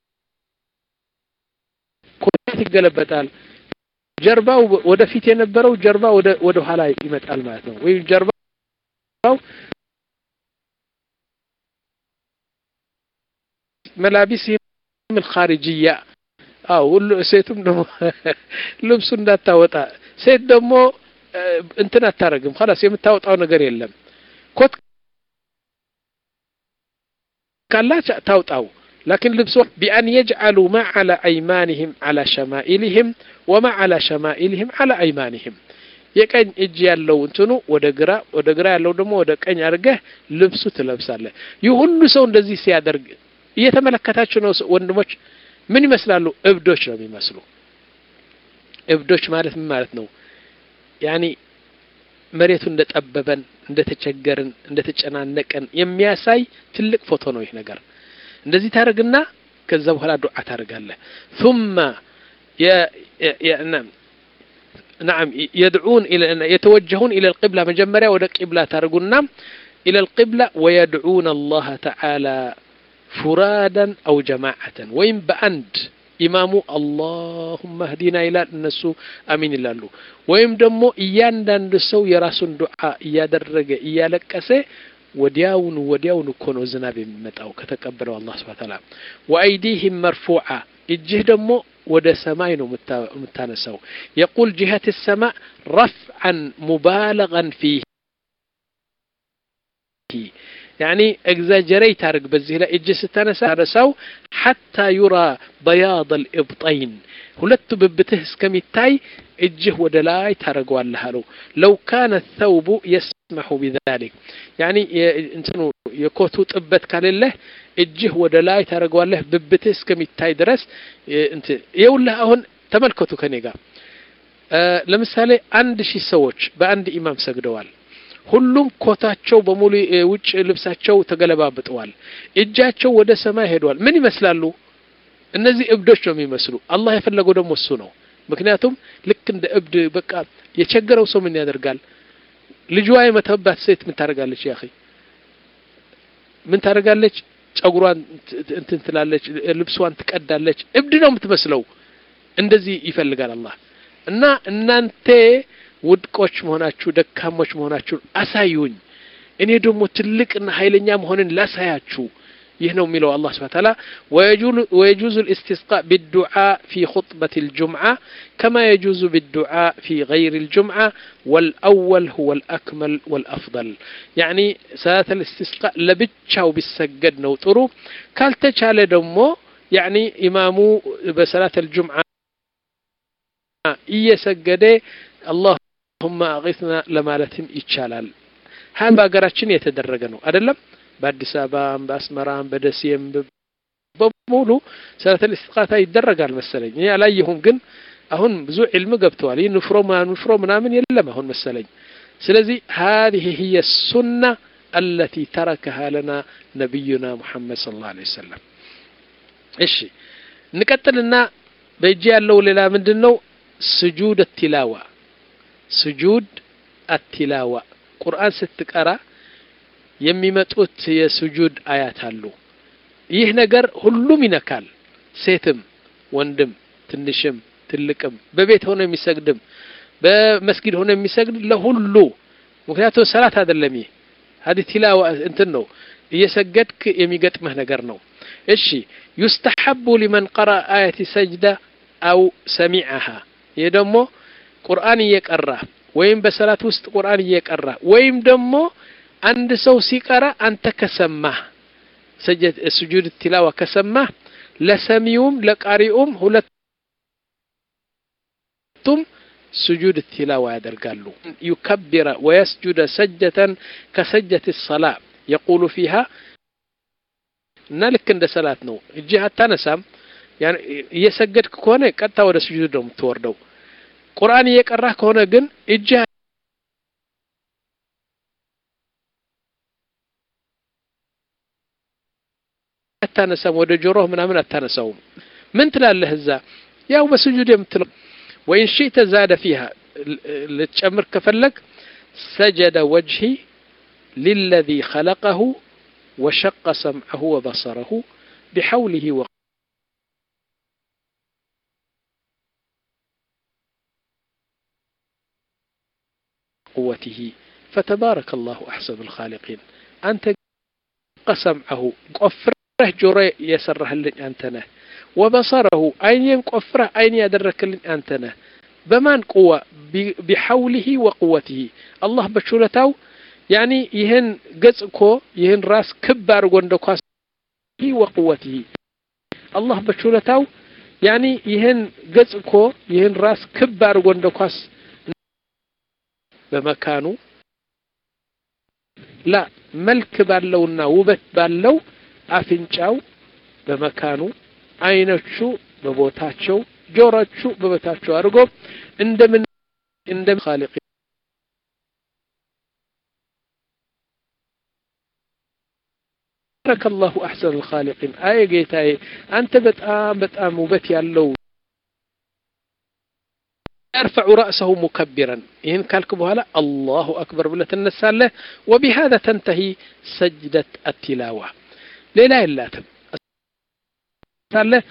ይገለበታል ጀርባው ወደፊት የነበረው ጀርባ ወደ ወደ ኋላ ይመጣል ማለት ነው ወይ ጀርባው ملابسهم الخارجيه አው ሁሉ ሴቱም ደግሞ ልብሱ እንዳታወጣ ሴት ደግሞ እንትን አታረግም خلاص የምታወጣው ነገር የለም ኮት ካላች ታውጣው لكن لبسوا بأن يجعلوا ما على أيمانهم على شمائلهم وما على شمائلهم على أيمانهم يكن اجي ያለው እንትኑ ወደ ግራ ወደ ግራ ያለው ደግሞ ወደ ቀኝ አርገህ ልብሱ ትለብሳለህ ይሁሉ ሰው እንደዚህ ሲያደርግ እየተመለከታችሁ ነው ወንድሞች ምን ይመስላሉ እብዶች ነው የሚመስሉ እብዶች ማለት ምን ማለት ነው ያኒ መሬቱ እንደጠበበን እንደተቸገረን እንደተጨናነቀን የሚያሳይ ትልቅ ፎቶ ነው ይሄ ነገር እንደዚህ ታረግና ከዛ በኋላ ዱዓ ታረጋለህ ثم ي نعم يدعون الى يتوجهون الى القبلة مجمريا ودا قبلة تارغونا الى القبلة ويدعون الله تعالى فرادا او جماعة وين باند امام اللهم اهدنا الى الناس امين ይላሉ ወይም ደግሞ እያንዳንዱ ሰው የራሱን ዱዓ እያደረገ እያለቀሰ ودياون ودياون كونو زناب يمطاو كتقبلوا الله سبحانه وتعالى وايديهم مرفوعه اجه دمو ودا سماي نو متانساو يقول جهه السماء رفعا مبالغا فيه يعني اكزاجريت ارق بزي لا اجه ستانساو حتى يرى بياض الابطين ሁለቱ ብብትህ እስከሚታይ እጅህ ወደ ላይ ታረጋዋለህ አሉ لو كان الثوب يسمح بذلك يعني እንትኑ የኮቱ ጥበት ካለለህ እጅህ ወደ ላይ ታረጋዋለህ ብብትህ እስከሚታይ ድረስ እንት ይውልህ አሁን ተመልከቱ ከኔ ጋር ለምሳሌ አንድ ሺህ ሰዎች በአንድ ኢማም ሰግደዋል ሁሉም ኮታቸው በሙሉ ውጭ ልብሳቸው ተገለባብጠዋል እጃቸው ወደ ሰማይ ሄዷል ምን ይመስላሉ እነዚህ እብዶች ነው የሚመስሉ አላህ የፈለገው ደግሞ እሱ ነው ምክንያቱም ልክ እንደ እብድ በቃ የቸገረው ሰው ምን ያደርጋል ልጇ የመተባት ሴት ምን ታረጋለች ያ اخي ምን ታረጋለች ጸጉሯን እንትን ትላለች ልብሷን ትቀዳለች እብድ ነው የምትመስለው እንደዚህ ይፈልጋል አላህ እና እናንተ ውድቆች መሆናችሁ ደካሞች መሆናችሁ አሳዩኝ እኔ ደግሞ ትልቅና ኃይለኛ መሆንን ላሳያችሁ يهنو ميلو الله سبحانه وتعالى ويجوز الاستسقاء بالدعاء في خطبة الجمعة كما يجوز بالدعاء في غير الجمعة والأول هو الأكمل والأفضل يعني صلاة الاستسقاء لبتشاو بالسجد نوترو كالتشال دمو يعني إمامو بصلاة الجمعة إيه سجده اللهم أغثنا لمالتهم إتشالال هذا بقراتشن يتدرجنو أدلم በአዲስ አበባም በአስመራም በደሴም በሙሉ ሰላተ الاستغاثة ይደረጋል መሰለኝ እኔ አላየሁም ግን አሁን ብዙ ዒልም ገብቷል ይንፍሮ ማንፍሮ ምናምን የለም አሁን መሰለኝ ስለዚህ هذه هي السنة التي تركها لنا نبينا محمد صلى الله عليه وسلم እሺ እንቀጥልና በእጅ ያለው ሌላ ምንድነው سجود التلاوة سجود التلاوة ቁርአን ስትቀራ የሚመጡት የሱጁድ አያት አሉ ይህ ነገር ሁሉም ይነካል ሴትም ወንድም ትንሽም ትልቅም በቤት ሆነ የሚሰግድም በመስጊድ ሆነ የሚሰግድ ለሁሉ ምክንያቱም ሰላት አይደለም ይሄ هذه تلاوة እንትን ነው እየሰገድክ የሚገጥመህ ነገር ነው እሺ يستحب لمن قرأ آية سجدة أو سمعها يدمو قرآن يقرأ ويم بسلات وسط قرآن يقرأ ويم دمو عند سو سيقرأ أنت كسمه سجد سجود التلاوة كسمه لسميوم لقارئوم هلتم سجود التلاوة يدرقالو يكبر ويسجد سجدة كسجدة الصلاة يقول فيها نالك عند صلاة نو الجهة تنسام يعني يسجد كونه قد تورد سجودهم توردو قرآن يقرأ كونه جن الجهة التنسام وده جروه من أمن التنسوم من تلا هزا يا بسجود يمتلق وإن شئت زاد فيها لتشمر كفلك سجد وجهي للذي خلقه وشق سمعه وبصره بحوله وقوته فتبارك الله أحسن الخالقين أنت قسمعه قفره جري يسره لن أنتنه وبصره أين ينقفره أين يدرك لن أنتنه بمان قوة بحوله وقوته الله بشولتاو يعني يهن قزكو يهن راس كبار وندقاس وقوته الله بشولتاو يعني يهن قزكو يهن راس كبار وندقاس بمكانه لا ملك باللونا وبت باللو أفنشاو بمكانه عينشو ببوتاتشو جوراتشو ببوتاتشو أرقب عندما عندما خالق بارك الله أحسن الخالقين آية جيتاي أنت بتآم بتآم وبت ياللو يرفع رأسه مكبرا إن كالكبه لا الله أكبر بلا تنسى له وبهذا تنتهي سجدة التلاوة لا إلا تم له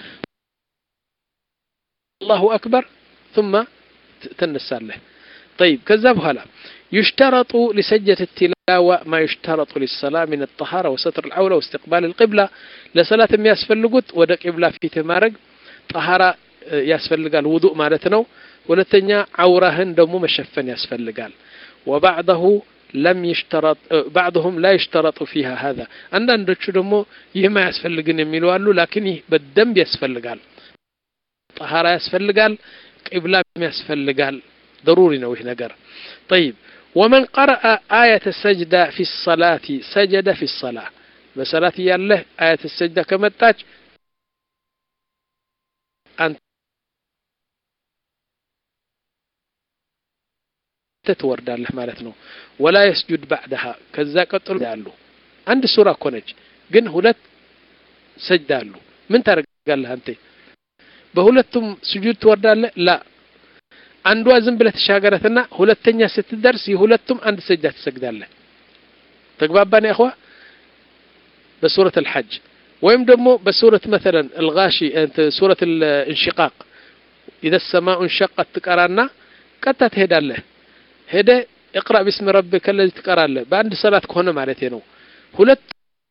الله أكبر ثم تنسى له طيب كذبها لا يشترط لسجدة التلاوة ما يشترط للصلاة من الطهارة وستر العورة واستقبال القبلة لصلاة يسفلقت ودق قبلة في تمارق طهارة يسفلق الوضوء مالتنا ولتنيا عورهن دمو مشفن يسفلقال وبعده لم يشترط بعضهم لا يشترط فيها هذا عندنا دچو دمو يما يسفلقن يميلوا لكن بالدم يسفلقال طهارة يسفلقال قبلة يسفلقال ضروري نوه نقر طيب ومن قرأ آية السجدة في الصلاة سجد في الصلاة بصلاة يالله آية السجدة كمتاج أنت تتورد الله مالتنا ولا يسجد بعدها كذا قطر دالو عند سورة كونج جن هلت سجدالو من ترقال له أنت بهلتم سجود تورد الله لا عنده أزم بلا تشاقرتنا هلتنيا ست درس هلتم عند سجدة تسجدالله تقبابان يا أخوة بسورة الحج ويم دمو بسورة مثلا الغاشي أنت سورة الانشقاق إذا السماء انشقت تقرانا قد تهدى له هذا اقرأ باسم ربك الذي تقرأ له بعد صلاة كهنا معناته هلت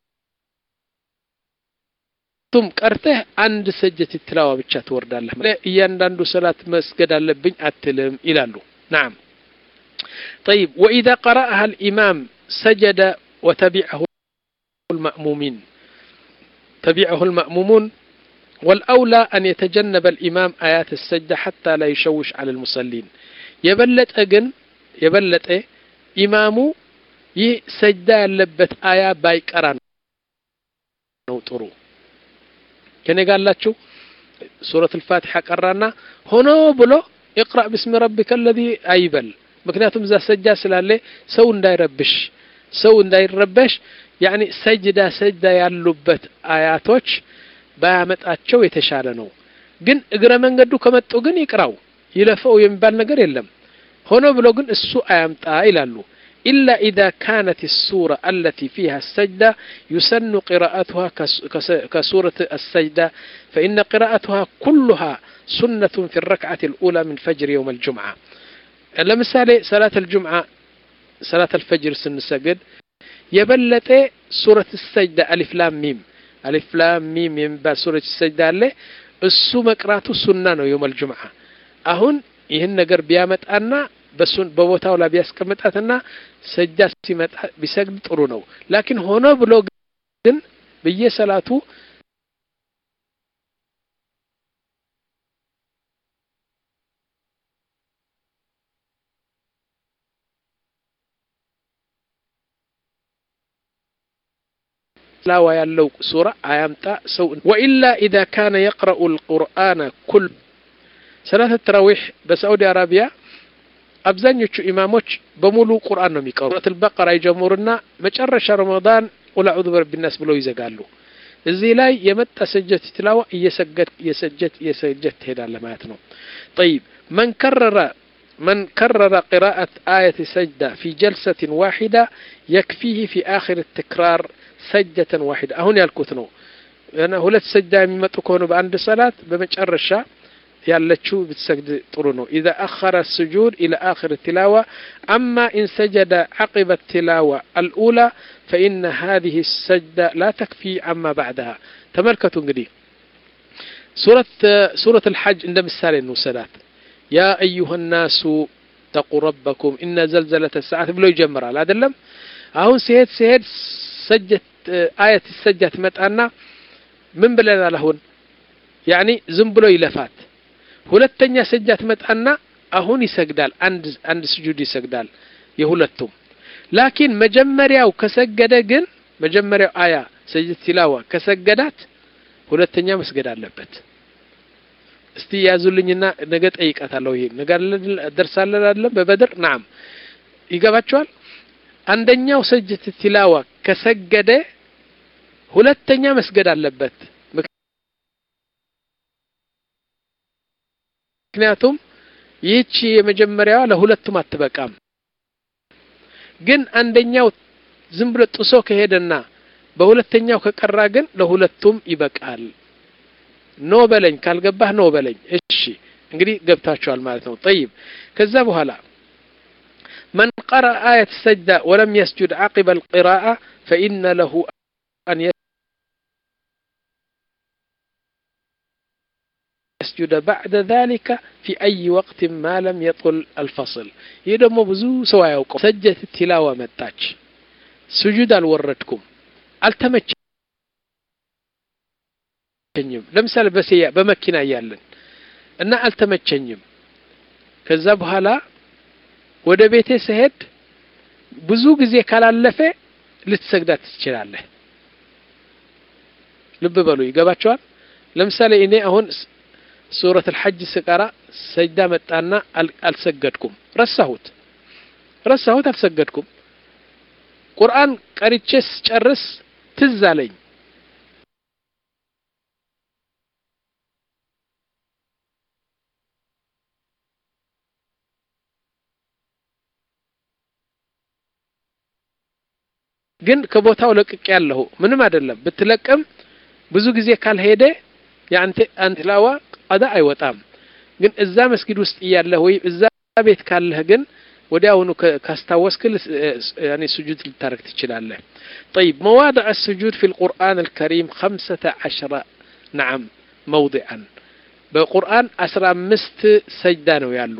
ثم قرته عند سجدة التلاوة بتشات ورد الله لا يندندو صلاة مسجد اللبن أتلم إلى له نعم طيب وإذا قرأها الإمام سجد وتبعه المأمومين تبعه المأمومون والأولى أن يتجنب الإمام آيات السجدة حتى لا يشوش على المصلين يبلت أجن يبلت إيه إمامه يسجد لبت آية بايكران نوترو كان قال لك سورة الفاتحة قرانا هنا بلو اقرأ باسم ربك الذي أيبل مكنياتهم ذا سجدة سلالة سو እንዳይረብሽ سو እንዳይረበሽ يعني سجدة سجدة ያሉበት آياتوች ባያመጣቸው የተሻለ ነው ግን እግረ መንገዱ ከመጡ ግን ይቅራው ይለፈው የሚባል ነገር የለም ሆኖ ብሎ ግን እሱ አያምጣ ይላሉ إلا إذا كانت السورة التي فيها السجدة يسن قراءتها كسورة السجدة فإن قراءتها كلها سنة في الركعة الأولى من فجر يوم الجمعة لمثال صلاة الجمعة صلاة الفجر سن سجد يبلت سورة السجدة ألف لام ميم ألف لام ميم ينبع سورة السجدة له እሱ መቅራቱ ሱና ነው يوم الجمعة አሁን ይህን ነገር ቢያመጣና በሱን በቦታው ላይ ቢያስቀምጣትና ሰጃ ሲመጣ ቢሰግድ ጥሩ ነው ላኪን ሆኖ ብሎ ግን በየሰላቱ لا ويالو سورة آيامتا سو وإلا إذا كان يقرأ القرآن كل صلاة التراويح بسعودي عربية أبزانيوش إماموش بمولو قرآن نميكو سورة البقرة يجمورنا مجرش رمضان ولا عذو برب الناس بلو يزاقالو الزي لاي يمت سجت تلاوة يسجت يسجت يسجت هذا لماتنو طيب من كرر من كرر قراءة آية سجدة في جلسة واحدة يكفيه في آخر التكرار سجدة واحدة هون يالكوتنو أنا هلت سجدة مما تكونوا بعند صلاة بمجرشة يالتشو بتسجد طرونو إذا أخر السجود إلى آخر التلاوة أما إن سجد عقب التلاوة الأولى فإن هذه السجدة لا تكفي عما بعدها تملكتوا قدي سورة سورة الحج عند مثال النسلات يا أيها الناس اتقوا ربكم إن زلزلة الساعة بلو يجمر على هذا أهون سيد سيد سجت آية السجدة متأنا من بلنا لهون يعني زنبلو يلفات ሁለተኛ ሰጃት መጣና አሁን ይሰግዳል አንድ አንድ ስጁድ ይሰግዳል የሁለቱም ላኪን መጀመሪያው ከሰገደ ግን መጀመሪያው አያ ሰጅት ቲላዋ ከሰገዳት ሁለተኛ መስገድ አለበት እስቲ ያዙልኝና ነገ ጠይቃታለሁ ይሄ ነገር ደርሳለን አይደለም በበድር نعم ይገባቸዋል አንደኛው ሰጅት ቲላዋ ከሰገደ ሁለተኛ መስገድ አለበት ምክንያቱም ይህች የመጀመሪያዋ ለሁለቱም አትበቃም ግን አንደኛው ዝም ብሎ ጥሶ ከሄደና በሁለተኛው ከቀራ ግን ለሁለቱም ይበቃል ኖ በለኝ ካልገባህ ኖ በለኝ እሺ እንግዲህ ገብታችኋል ማለት ነው طيب ከዛ በኋላ من قرأ آية السجدة ولم يسجد عقب القراءة فإن له أن يسجد بعد ذلك في أي وقت ما لم يطل الفصل يدمو بزو سوا يوقف سجدة التلاوة متاج سجود الوردكم التمتشنيم لمثال بسيا بمكينا يالن أنا التمتشنيم كذبها لا ወደ ቤቴ ስሄድ ብዙ ጊዜ ካላለፈ ልትሰግዳት ትችላለህ ልብ በሉ ይገባቸዋል ለምሳሌ እኔ አሁን ሱረቱ الحج ስቀራ ሰጅዳ መጣና አልሰገድኩም ረሳሁት ረሳሁት አልሰገድኩም ቁርአን ቀርቼስ ጨርስ ትዝ አለኝ ግን ከቦታው ለቅቅ ያለው ምንም አይደለም ብትለቀም ብዙ ጊዜ ካልሄደ ያንተ አንተላዋ ቀዳ አይወጣም ግን እዛ መስጊድ ውስጥ ያለው ወይ እዛ ቤት ካለህ ግን ወዲያውኑ ካስታወስክ يعني سجود ልታረክ ትችላለህ طيب مواضع السجود في القرآن الكريم خمسة عشر نعم موضعا بالقرآن عشرة وخمسين سجدة ነው ያሉ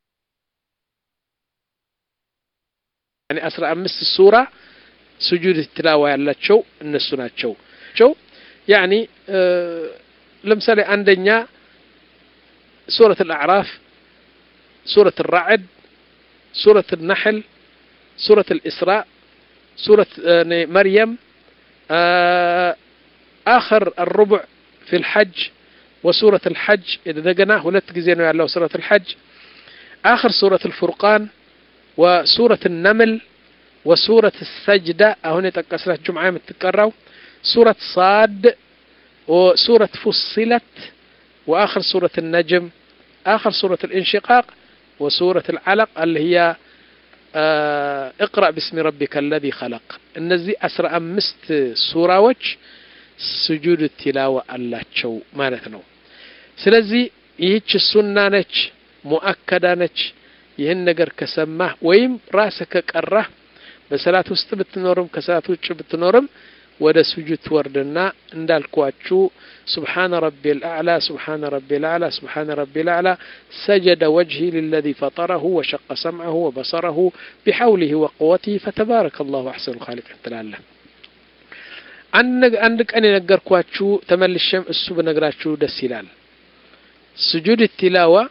يعني عشرة وخمسين سورة سجود التلاوة ያላቸው እነሱ ናቸው يعني أه لمثال عندنا سورة الأعراف سورة الرعد سورة النحل سورة الإسراء سورة أه مريم أه آخر الربع في الحج وسورة الحج إذا دقناه لتجزينه على سورة الحج آخر سورة الفرقان وسورة النمل وسورة السجدة هنا تكسرت جمعة متكرروا سورة صاد وسورة فصلت وآخر سورة النجم آخر سورة الانشقاق وسورة العلق اللي هي آه اقرأ باسم ربك الذي خلق النزي أسرع أمست سورة وجه سجود التلاوة الله تشو مالتنا سلزي يهيش السنة نج مؤكدة نج يهن نجر كسمه ويم راسك كره بسلات وسط بتنورم كسلات وش بتنورم ወደ ስጁድ ወርድና እንዳልኳችሁ سبحان ربي الأعلى سبحان ربي الأعلى سبحان ربي الأعلى سجد وجهي للذي فطره وشق سمعه وبصره بحوله وقوته فتبارك الله أحسن الخالق تلاله عندك أنا نقركواتشو تمل الشم السوب نقراتشو دسيلال سجود التلاوة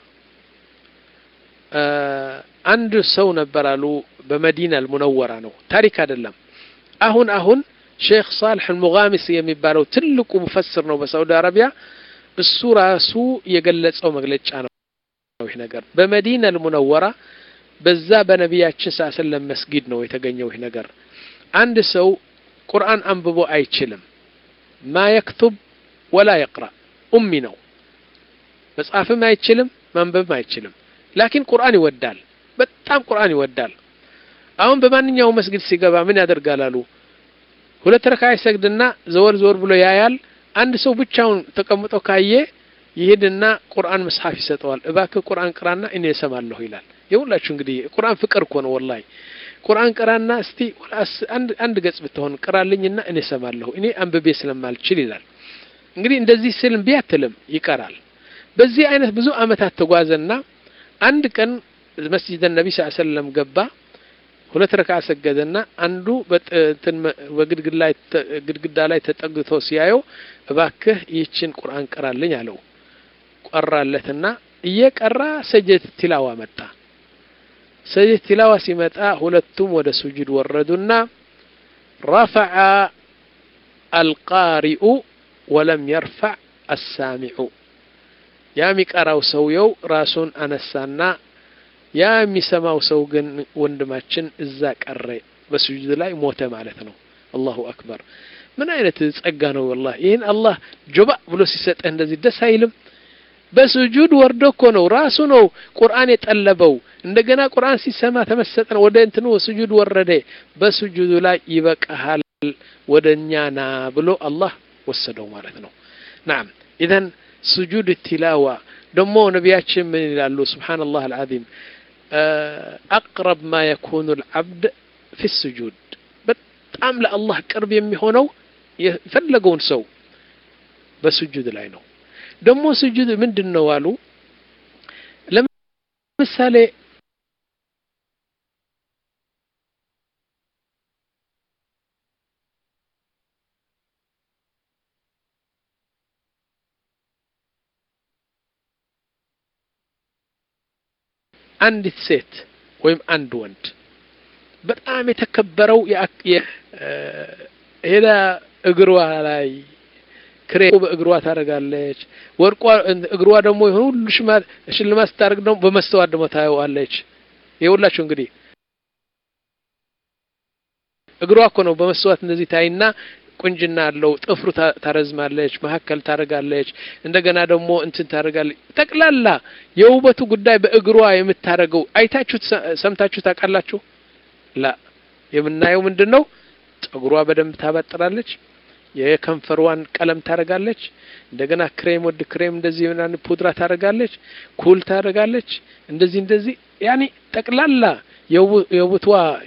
آه عند سو نبرالو بمدينة المنورة نو تاريخ هذا اللم أهون أهون شيخ صالح المغامسي يميبالو تلقو مفسر نو بسعودية عربية السورة سو يقلت أو مقلتش أنا وإح نقر بمدينة المنورة بزا بنبياتشن صلى الله عليه وسلم مسجد نو يتقنيو وإح نقر عند سو قرآن أنببو أي تشلم ما يكتب ولا يقرأ أمي نو بس أفهم ما يتشلم ما أنبب ما يتشلم لكن قرآن يودال بتام قرآن يودال أهم بمن يوم مسجد سيقابا من يدر قالالو ሁለት ረካዓ ይሰግድና ዘወር ዘወር ብሎ ያያል አንድ ሰው ብቻውን ተቀምጦ ካየ ይሄድና ቁርአን መስሐፍ ይሰጠዋል እባክህ ቁርአን ቅራና እኔ እሰማለሁ ይላል ይውላችሁ እንግዲህ ቁርአን ፍቅር እኮ ነው ወላሂ ቁርአን ቅራና እስቲ አንድ አንድ ገጽ ብትሆን ቅራልኝና እኔ እሰማለሁ እኔ አንብቤ ስለማልችል ይላል እንግዲህ እንደዚህ ስልም ቢያትልም ይቀራል በዚህ አይነት ብዙ አመታት ተጓዘና አንድ ቀን መስጂድ ነብይ ሰለላሁ ዐለይሂ ወሰለም ገባ ሁለት ረካዓ ሰገደና አንዱ በእንትን በግድግዳ ላይ ግድግዳ ላይ ተጠግቶ ሲያየው እባክህ ይህችን ቁርአን ቀራልኝ አለው ቀራለትና እየቀራ ሰጀት ቲላዋ መጣ ሰጀት ቲላዋ ሲመጣ ሁለቱም ወደ ሱጁድ ወረዱና رفع القارئ ولم يرفع السامع يا ميقراو سويو راسون انسانا ያ የሚሰማው ሰው ግን ወንድማችን እዛ ቀረ በሱጁድ ላይ ሞተ ማለት ነው አላሁ አክበር ምን አይነት ጸጋ ነው والله ይሄን አላህ ጆባ ብሎ ሲሰጥ እንደዚህ ደስ አይልም በሱጁድ ወርዶ እኮ ነው ራሱ ነው ቁርአን የጠለበው እንደገና ቁርአን ሲሰማ ተመሰጠ ወደ እንትኑ ሱጁድ ወረደ በሱጁድ ላይ ይበቃሃል ወደኛና ብሎ አላህ ወሰደው ማለት ነው نعم اذا سجود التلاوه ደሞ ነብያችን ምን ይላሉ ሱብሃንአላህ العظيم أقرب ما يكون العبد في السجود በጣም ለአላህ ቅርብ የሚሆነው የፈለገውን ሰው በሱጁድ ላይ ነው ደሞ ሱጁድ ምንድነው አሉ ለምሳሌ አንዲት ሴት ወይም አንድ ወንድ በጣም የተከበረው የሄዳ እግሯ ላይ ክሬም በእግሯ ታረጋለች ወርቋ እግሯ ደግሞ ሁሉ ሽማል ሽልማት ታርግ ነው በመስተዋት ደግሞ ታየዋለች ይኸውላችሁ እንግዲህ እግሯ እኮ ነው በመስተዋት እንደዚህ ታይና ቁንጅና አለው ጥፍሩ ታረዝማለች መሐከል ታረጋለች እንደገና ደግሞ እንትን ታረጋለች ተቅላላ የውበቱ ጉዳይ በእግሯ የምታረገው አይታችሁ ሰምታችሁ ታቃላችሁ ላ የምናየው ምንድነው ጸጉሯ በደንብ ታበጥራለች የከንፈሯን ቀለም ታረጋለች እንደገና ክሬም ወድ ክሬም እንደዚህ ምናን ፑድራ ታረጋለች ኩል ታረጋለች እንደዚህ እንደዚህ ያኒ ተቅላላ የውበቷ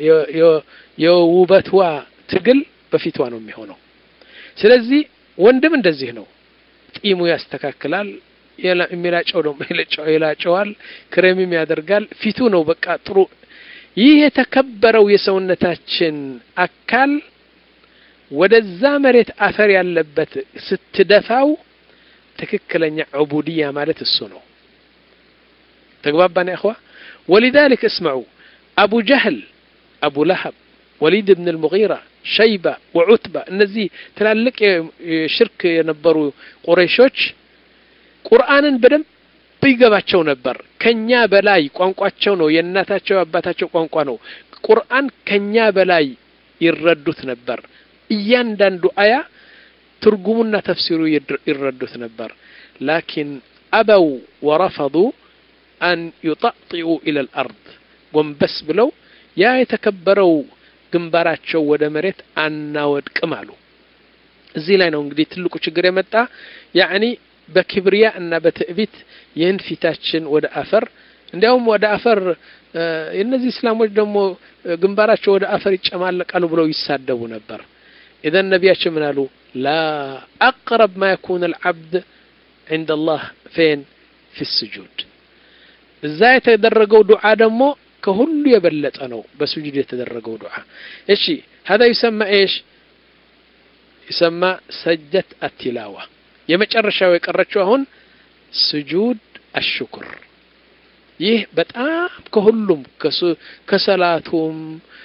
የውበቷ ትግል በፊቷ ነው የሚሆነው ስለዚህ ወንድም እንደዚህ ነው ጢሙ ያስተካክላል የሚላጨው ነው የሚላጨው ይላጨዋል ክሬምም ያደርጋል ፊቱ ነው በቃ ጥሩ ይሄ የተከበረው የሰውነታችን አካል ወደዛ መሬት አፈር ያለበት ስትደፋው ትክክለኛ ዑቡዲያ ማለት እሱ ነው ተግባባን يا اخوه ولذلك اسمعوا ابو جهل ابو لهب وليد بن المغيرة شيبة وعتبة እነዚህ ትላልቅ ሽርክ የነበሩ ቁረይሾች ቁርአንን በደንብ ይገባቸው ነበር ከኛ በላይ ቋንቋቸው ነው የእናታቸው አባታቸው ቋንቋ ነው ቁርአን ከኛ በላይ ይረዱት ነበር እያንዳንዱ አያ ትርጉሙና ተፍሲሩ ይረዱት ነበር لكن أبوا ورفضوا أن يطأطئوا إلى الأرض ጎንበስ ብለው ያ የተከበረው ግንባራቸው ወደ መሬት አናወድቅም አሉ እዚህ ላይ ነው እንግዲህ ትልቁ ችግር የመጣ ያኒ በክብሪያ እና በትዕቢት ይህን ፊታችን ወደ አፈር እንዲያውም ወደ አፈር እነዚህ እስላሞች ደግሞ ግንባራቸው ወደ አፈር ይጨማለቃሉ ብለው ይሳደቡ ነበር إذا النبي منالو لا أقرب ما يكون العبد عند الله فين في السجود إزاي تدرجوا دعاء دمو كهل يبلت أنا بسجود يتدرجوا دعاء إيش هذا يسمى إيش يسمى سجدة التلاوة يمجرشوا ويقرشوا هون سجود الشكر ይህ በጣም ከሁሉም ከሰላቱም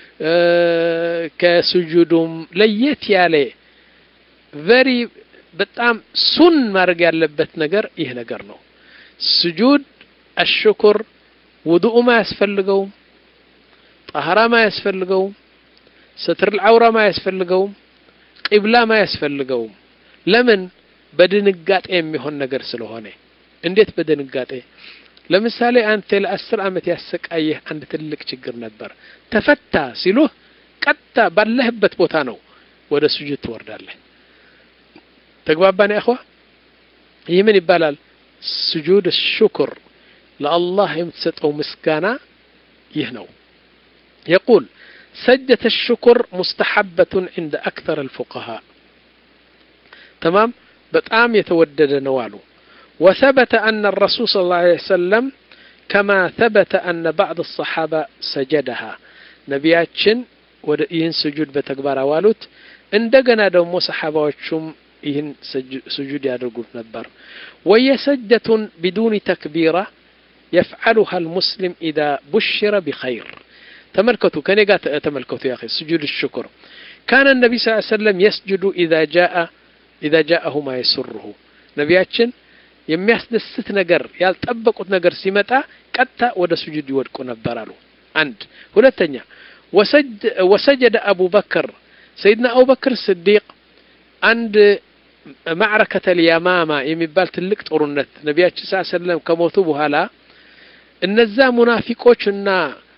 ከሱጁዱም ለየት ያለ very በጣም ሱን ማድረግ ያለበት ነገር ይህ ነገር ነው ስጁድ الشكر ውዱእ ما ያስፈልገው طهارة ما ያስፈልገው ستر العورة ما ያስፈልገው ቂብላ ما ያስፈልገው ለምን በድንጋጤ የሚሆን ነገር ስለሆነ እንዴት በድንጋጤ ለምሳሌ አንተ ለአስር አመት ያሰቃየህ አንድ ትልቅ ችግር ነበር ተፈታ ሲሉህ ቀጣ ባለህበት ቦታ ነው ወደ ስጁድ ትወርዳለህ ተግባባን يا اخوه ይህ ምን ይባላል ስጁድ الشكر ለአላህ የምትሰጠው ምስጋና ይህ ነው يقول سجدة الشكر مستحبة عند أكثر الفقهاء تمام بتام يتودد نوالو وثبت أن الرسول صلى الله عليه وسلم كما ثبت أن بعض الصحابة سجدها نبياتشن ودين سجود بتكبار والوت اندقنا دومو صحابة وشم ين سجود يادرقوت نبر وهي سجدة بدون تكبيرة يفعلها المسلم إذا بشر بخير تملكتوا كان يقات تملكتوا يا أخي سجود الشكر كان النبي صلى الله عليه وسلم يسجد إذا جاء إذا جاءه ما يسره نبياتشن የሚያስደስት ነገር ያልጠበቁት ነገር ሲመጣ ቀጥታ ወደ ስጁድ ይወድቁ ነበራሉ አንድ ሁለተኛ ወሰጅ ወሰጀደ አቡ በክር ሰይድና አቡ በክር ስዲቅ አንድ ማዕረከተ اليمامة የሚባል ትልቅ ጦርነት ነብያችን ሰለላሁ ዐለይሂ ወሰለም ከሞቱ በኋላ እነዛ ሙናፊቆችና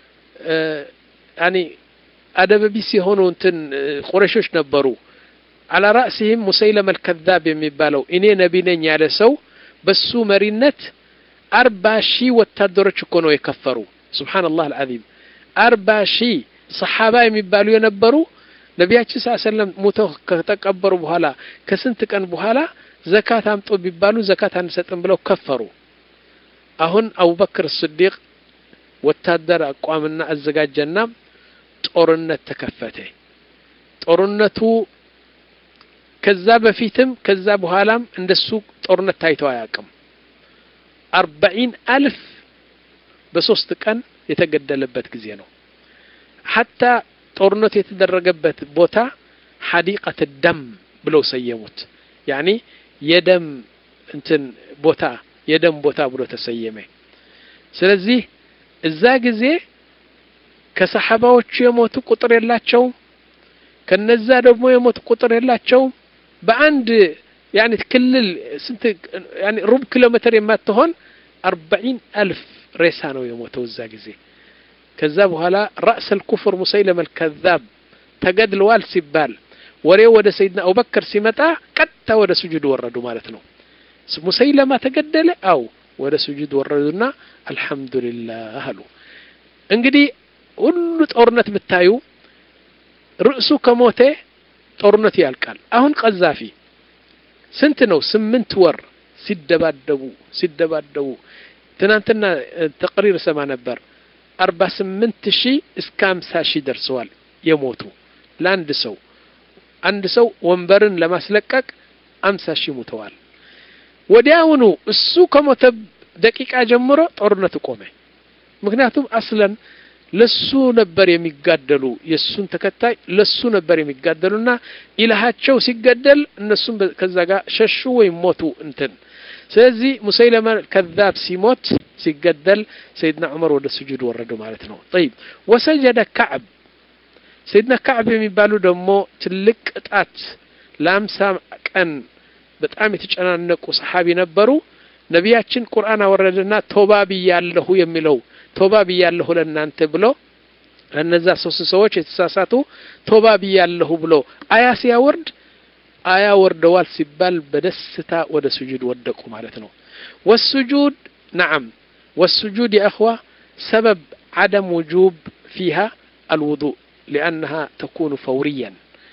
ያኒ አደበቢስ የሆኑ እንትን ቁረይሾች ነበሩ على رأسهم مسيلمة الكذاب የሚባለው እኔ ነብይ ነኝ ያለ ሰው በሱ መሪነት አርባ ሺህ ወታደሮች እኮ ነው የከፈሩ ሱብሃንአላህ العظيم አርባ ሺህ ሰሃባ የሚባሉ የነበሩ ነብያችን ሰለላሁ ዐለይሂ ወሰለም ሞተው ከተቀበሩ በኋላ ከስንት ቀን በኋላ ዘካት አምጡ ቢባሉ ዘካት አንሰጥም ብለው ከፈሩ አሁን አቡበክር ስዲቅ ወታደር አቋምና አዘጋጀና ጦርነት ተከፈተ ጦርነቱ ከዛ በፊትም ከዛ በኋላም እንደሱ ጦርነት ታይቶ አያውቅም አርባዒን አልፍ በሶስት ቀን የተገደለበት ጊዜ ነው حتى ጦርነቱ የተደረገበት ቦታ حديقة الدم ብለው ሰየሙት يعني የደም እንትን ቦታ የደም ቦታ ብሎ ተሰየመ ስለዚህ እዛ ጊዜ ከሰሃባዎቹ የሞቱ ቁጥር የላቸው ከነዛ ደግሞ የሞቱ ቁጥር የላቸው በአንድ يعني كلل سنت يعني ربع كيلومتر የማትሆን أربعين ألف ሬሳ ነው የሞተው እዛ ጊዜ ከዛ በኋላ رأس الكفر مسيلمة الكذاب ተገድለዋል ሲባል ወሬው ወደ ሰይድና አቡበክር ሲመጣ ቀጥታ ወደ ስጁድ ወረዱ ማለት ነው ሙሰይለማ ተገደለ አው ወደ ስጁድ ወረዱና አልহামዱሊላህ አሉ እንግዲህ ሁሉ ጦርነት ብታዩ ርዕሱ ከሞተ ጦርነት ያልቃል አሁን ቀዛፊ ስንት ነው ስምንት ወር ሲደባደቡ ሲደባደቡ ትናንትና ተቅሪር ሰማ ነበር አርባ ስምንት ሺህ እስከ ሃምሳ ሺህ ደርሰዋል የሞቱ ለአንድ ሰው አንድ ሰው ወንበርን ለማስለቀቅ ሃምሳ ሺህ ሞተዋል ወዲያውኑ እሱ ከሞተ ደቂቃ ጀምሮ ጦርነቱ ቆመ ምክንያቱም አስለን ለሱ ነበር የሚጋደሉ የሱን ተከታይ ለሱ ነበር የሚጋደሉና ኢላሃቸው ሲገደል እነሱም ከዛ ጋር ሸሹ ወይ ሞቱ እንትን ስለዚህ ሙሰይለማ ከذاب ሲሞት ሲገደል ሰይድና ዑመር ወደ ስጁድ ወረዱ ማለት ነው طيب وسجد كعب ሰይድና كعب የሚባሉ ደግሞ ትልቅ ጣት ለአምሳ ቀን በጣም የተጨናነቁ ሰሃቢ ነበሩ ነብያችን ቁርአን አወረደና ተውባ ቢያለሁ የሚለው ተውባ ቢያለሁ ለእናንተ ብሎ እነዛ ሶስት ሰዎች የተሳሳቱ ተውባ ቢያለሁ ብሎ አያ ሲያወርድ አያ ወርደዋል ሲባል በደስታ ወደ ስጁድ ወደቁ ማለት ነው والسجود نعم والسجود يا اخوه سبب عدم وجوب فيها الوضوء لانها تكون فوريا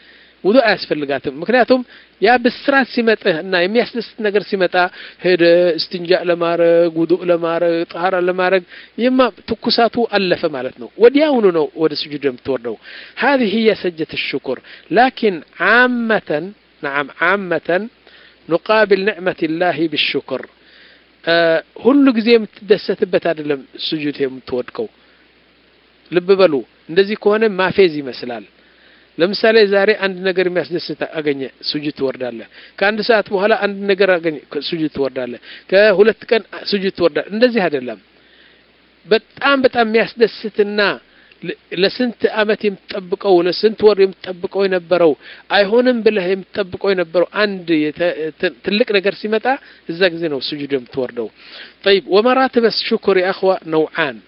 ውዱእ አያስፈልጋትም ምክንያቱም ያ ብስራት ሲመጣና የሚያስደስት ነገር ሲመጣ ሄደ እስቲንጃ ለማረግ ውዱእ ለማረግ ጣሃራ ለማረግ ይማ ትኩሳቱ አለፈ ማለት ነው ወዲያውኑ ነው ወደ ስጁድ የምትወርደው هذه هي سجدة الشكر لكن عامة نعم عامة نقابل نعمة الله بالشكر ሁሉ ጊዜ የምትደሰትበት አይደለም ስጁድ የምትወድቀው ልብ በሉ እንደዚህ ከሆነ ማፌዝ ይመስላል ለምሳሌ ዛሬ አንድ ነገር የሚያስደስት አገኘ ስጁድ ትወርዳለህ ከአንድ ሰዓት በኋላ አንድ ነገር አገኘ ስጁድ ትወርዳለህ ከሁለት ቀን ስጁድ ትወርዳለህ እንደዚህ አይደለም በጣም በጣም የሚያስደስትና ለስንት አመት የምትጠብቀው ለስንት ወር የምትጠብቀው የነበረው አይሆንም ብለህ የምትጠብቀው የነበረው አንድ ትልቅ ነገር ሲመጣ እዛ ጊዜ ነው ስጁድ የምትወርደው طيب ومراتب الشكر يا اخوه نوعان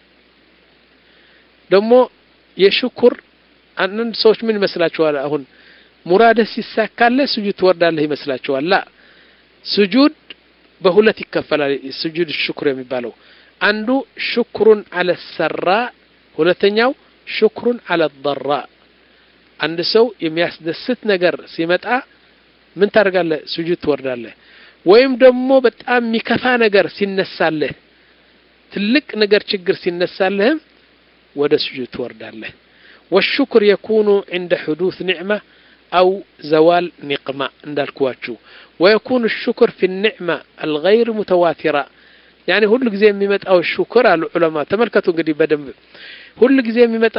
ደሞ የሽኩር አንን ሰዎች ምን መስላችኋል አሁን ሙራደስ ይሳካለ ስጁድ ትወርዳለህ ይመስላችኋል ላ ስጁድ በሁለት ይከፈላል ስጁድ ሽኩር የሚባለው አንዱ ሽኩሩን على السراء ሁለተኛው ሽኩሩን على الضراء አንድ ሰው የሚያስደስት ነገር ሲመጣ ምን ታደርጋለህ ስጁድ ትወርዳለህ ወይም ደግሞ በጣም የሚከፋ ነገር ሲነሳለህ ትልቅ ነገር ችግር ሲነሳለህ ወደ ስጁድ ትወርዳለህ والشكر يكون عند حدوث نعمة أو زوال نقمة እንዳልኳችሁ ويكون الشكر في النعمة الغير متواترة يعني ሁሉ ጊዜ የሚመጣው ሽኩር አሉ ዑለማ ተመልከቱ እንግዲህ በደንብ ሁሉ ጊዜ የሚመጣ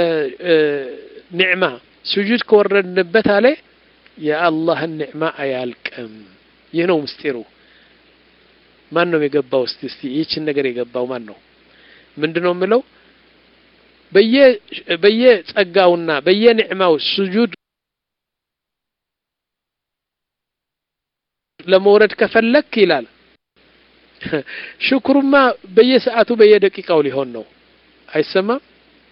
ኒዕማ ስጁድ ከወረድንበት አለ የአላህ ኒዕማ አያልቅም ይህ ነው ምስጢሩ ማን ነው የገባው እስቲ እስቲ ይህችን ነገር የገባው ማን ነው ምንድነው ምለው በየ በየ ጸጋውና በየ ኒዕማው ስጁድ ለመውረድ ከፈለክ ይላል ሽኩሩማ በየሰዓቱ በየደቂቃው ሊሆን ነው አይሰማም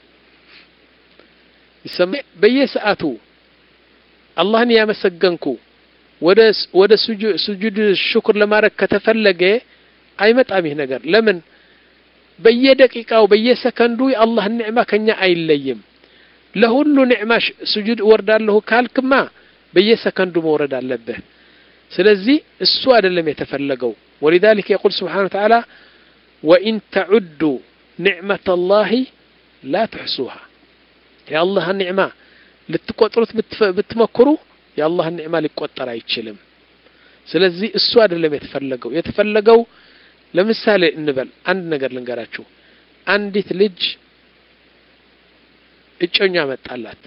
ይሰማ በየሰዓቱ አላህን ያመሰገንኩ ወደ ወደ ስጁድ ሽኩር ለማረክ ከተፈለገ አይመጣም ይህ ነገር ለምን በየደቂቃው በየሰከንዱ የአላህ ኒዕማ ከኛ አይለይም ለሁሉ ኒዕማ ስጁድ ወርዳለሁ ካልክማ በየሰከንዱ መውረድ አለበት ስለዚህ እሱ አይደለም የተፈለገው ولذلك يقول سبحانه وتعالى وإن تعدوا نعمة الله لا تحصوها يا الله النعمة لتقطرت بتمكروا يا الله النعمة لتقطر አይችልም ስለዚህ እሱ አይደለም የተፈለገው የተፈለገው ለምሳሌ እንበል አንድ ነገር ልንገራችሁ አንዲት ልጅ እጮኛ መጣላት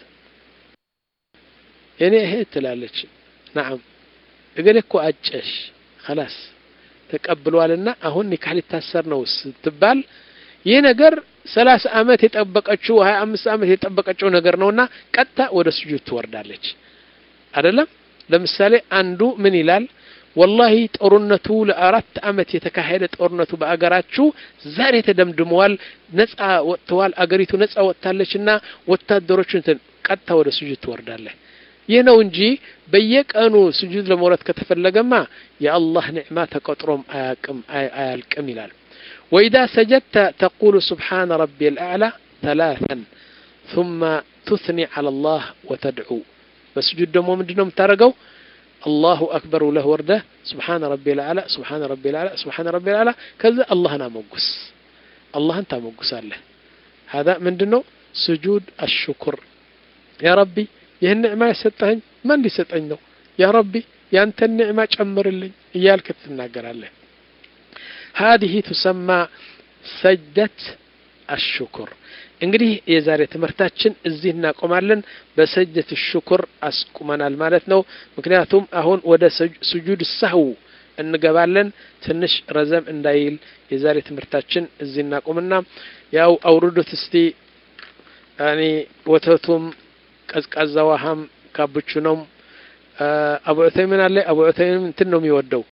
እኔ እህት ትላለች نعم እገሌኮ አጨሽ خلاص ተቀብሏልና አሁን ኒካህ ሊታሰር ነው ስትባል ይሄ ነገር ሰላሳ አመት የጠበቀችው ሃያ አምስት አመት የጠበቀችው ነገር ነውና ቀጣ ወደ ስጁድ ትወርዳለች አይደለም ለምሳሌ አንዱ ምን ይላል والله ጦርነቱ ለአራት አመት የተካሄደ ጦርነቱ በአገራችሁ ዛሬ ተደምድመዋል ነፃ ወጥተዋል አገሪቱ ነፃ ወጣለችና ወታደሮች እንትን ቀጣ ወደ ስጁድ ትወርዳለች ይህ ነው እንጂ በየቀኑ ስጁድ ለመውረድ ከተፈለገማ የአላህ ኒዕማ ተቆጥሮም አያቅም አያልቅም ይላል وإذا سجدت تقول سبحان ربي الأعلى ثلاثا ثم تثني على الله وتدعو بسجود دمو ምንድነው የምታረገው الله أكبر له ورده سبحان ربي الأعلى سبحان ربي الأعلى سبحان ربي الأعلى كذا الله ناموس الله انت موس الله هذا ምንድነው سجود الشكر يا ربي ይሄን ኒዕማ የሰጠኝ ማን ሊሰጠኝ ነው ያ ረቢ ያንተ ኒዕማ ጨምርልኝ እያልክ ትናገራለህ هذه تسمى سجدة الشكر እንግዲህ የዛሬ ትምህርታችን እዚህ እናቆማለን በሰጀት الشكر አስቁመናል ማለት ነው ምክንያቱም አሁን ወደ ስጁድ ሰህው እንገባለን ትንሽ ረዘም እንዳይል የዛሬ ትምህርታችን እዚህ እናቆምና ያው አውርዱት እስቲ ያኒ ወተቱም ቀዝቃዛ ውሃም ካቡቹኖም አቡ ዑተይሚን አለ አቡ ዑተይሚን እንትን ነው የሚወደው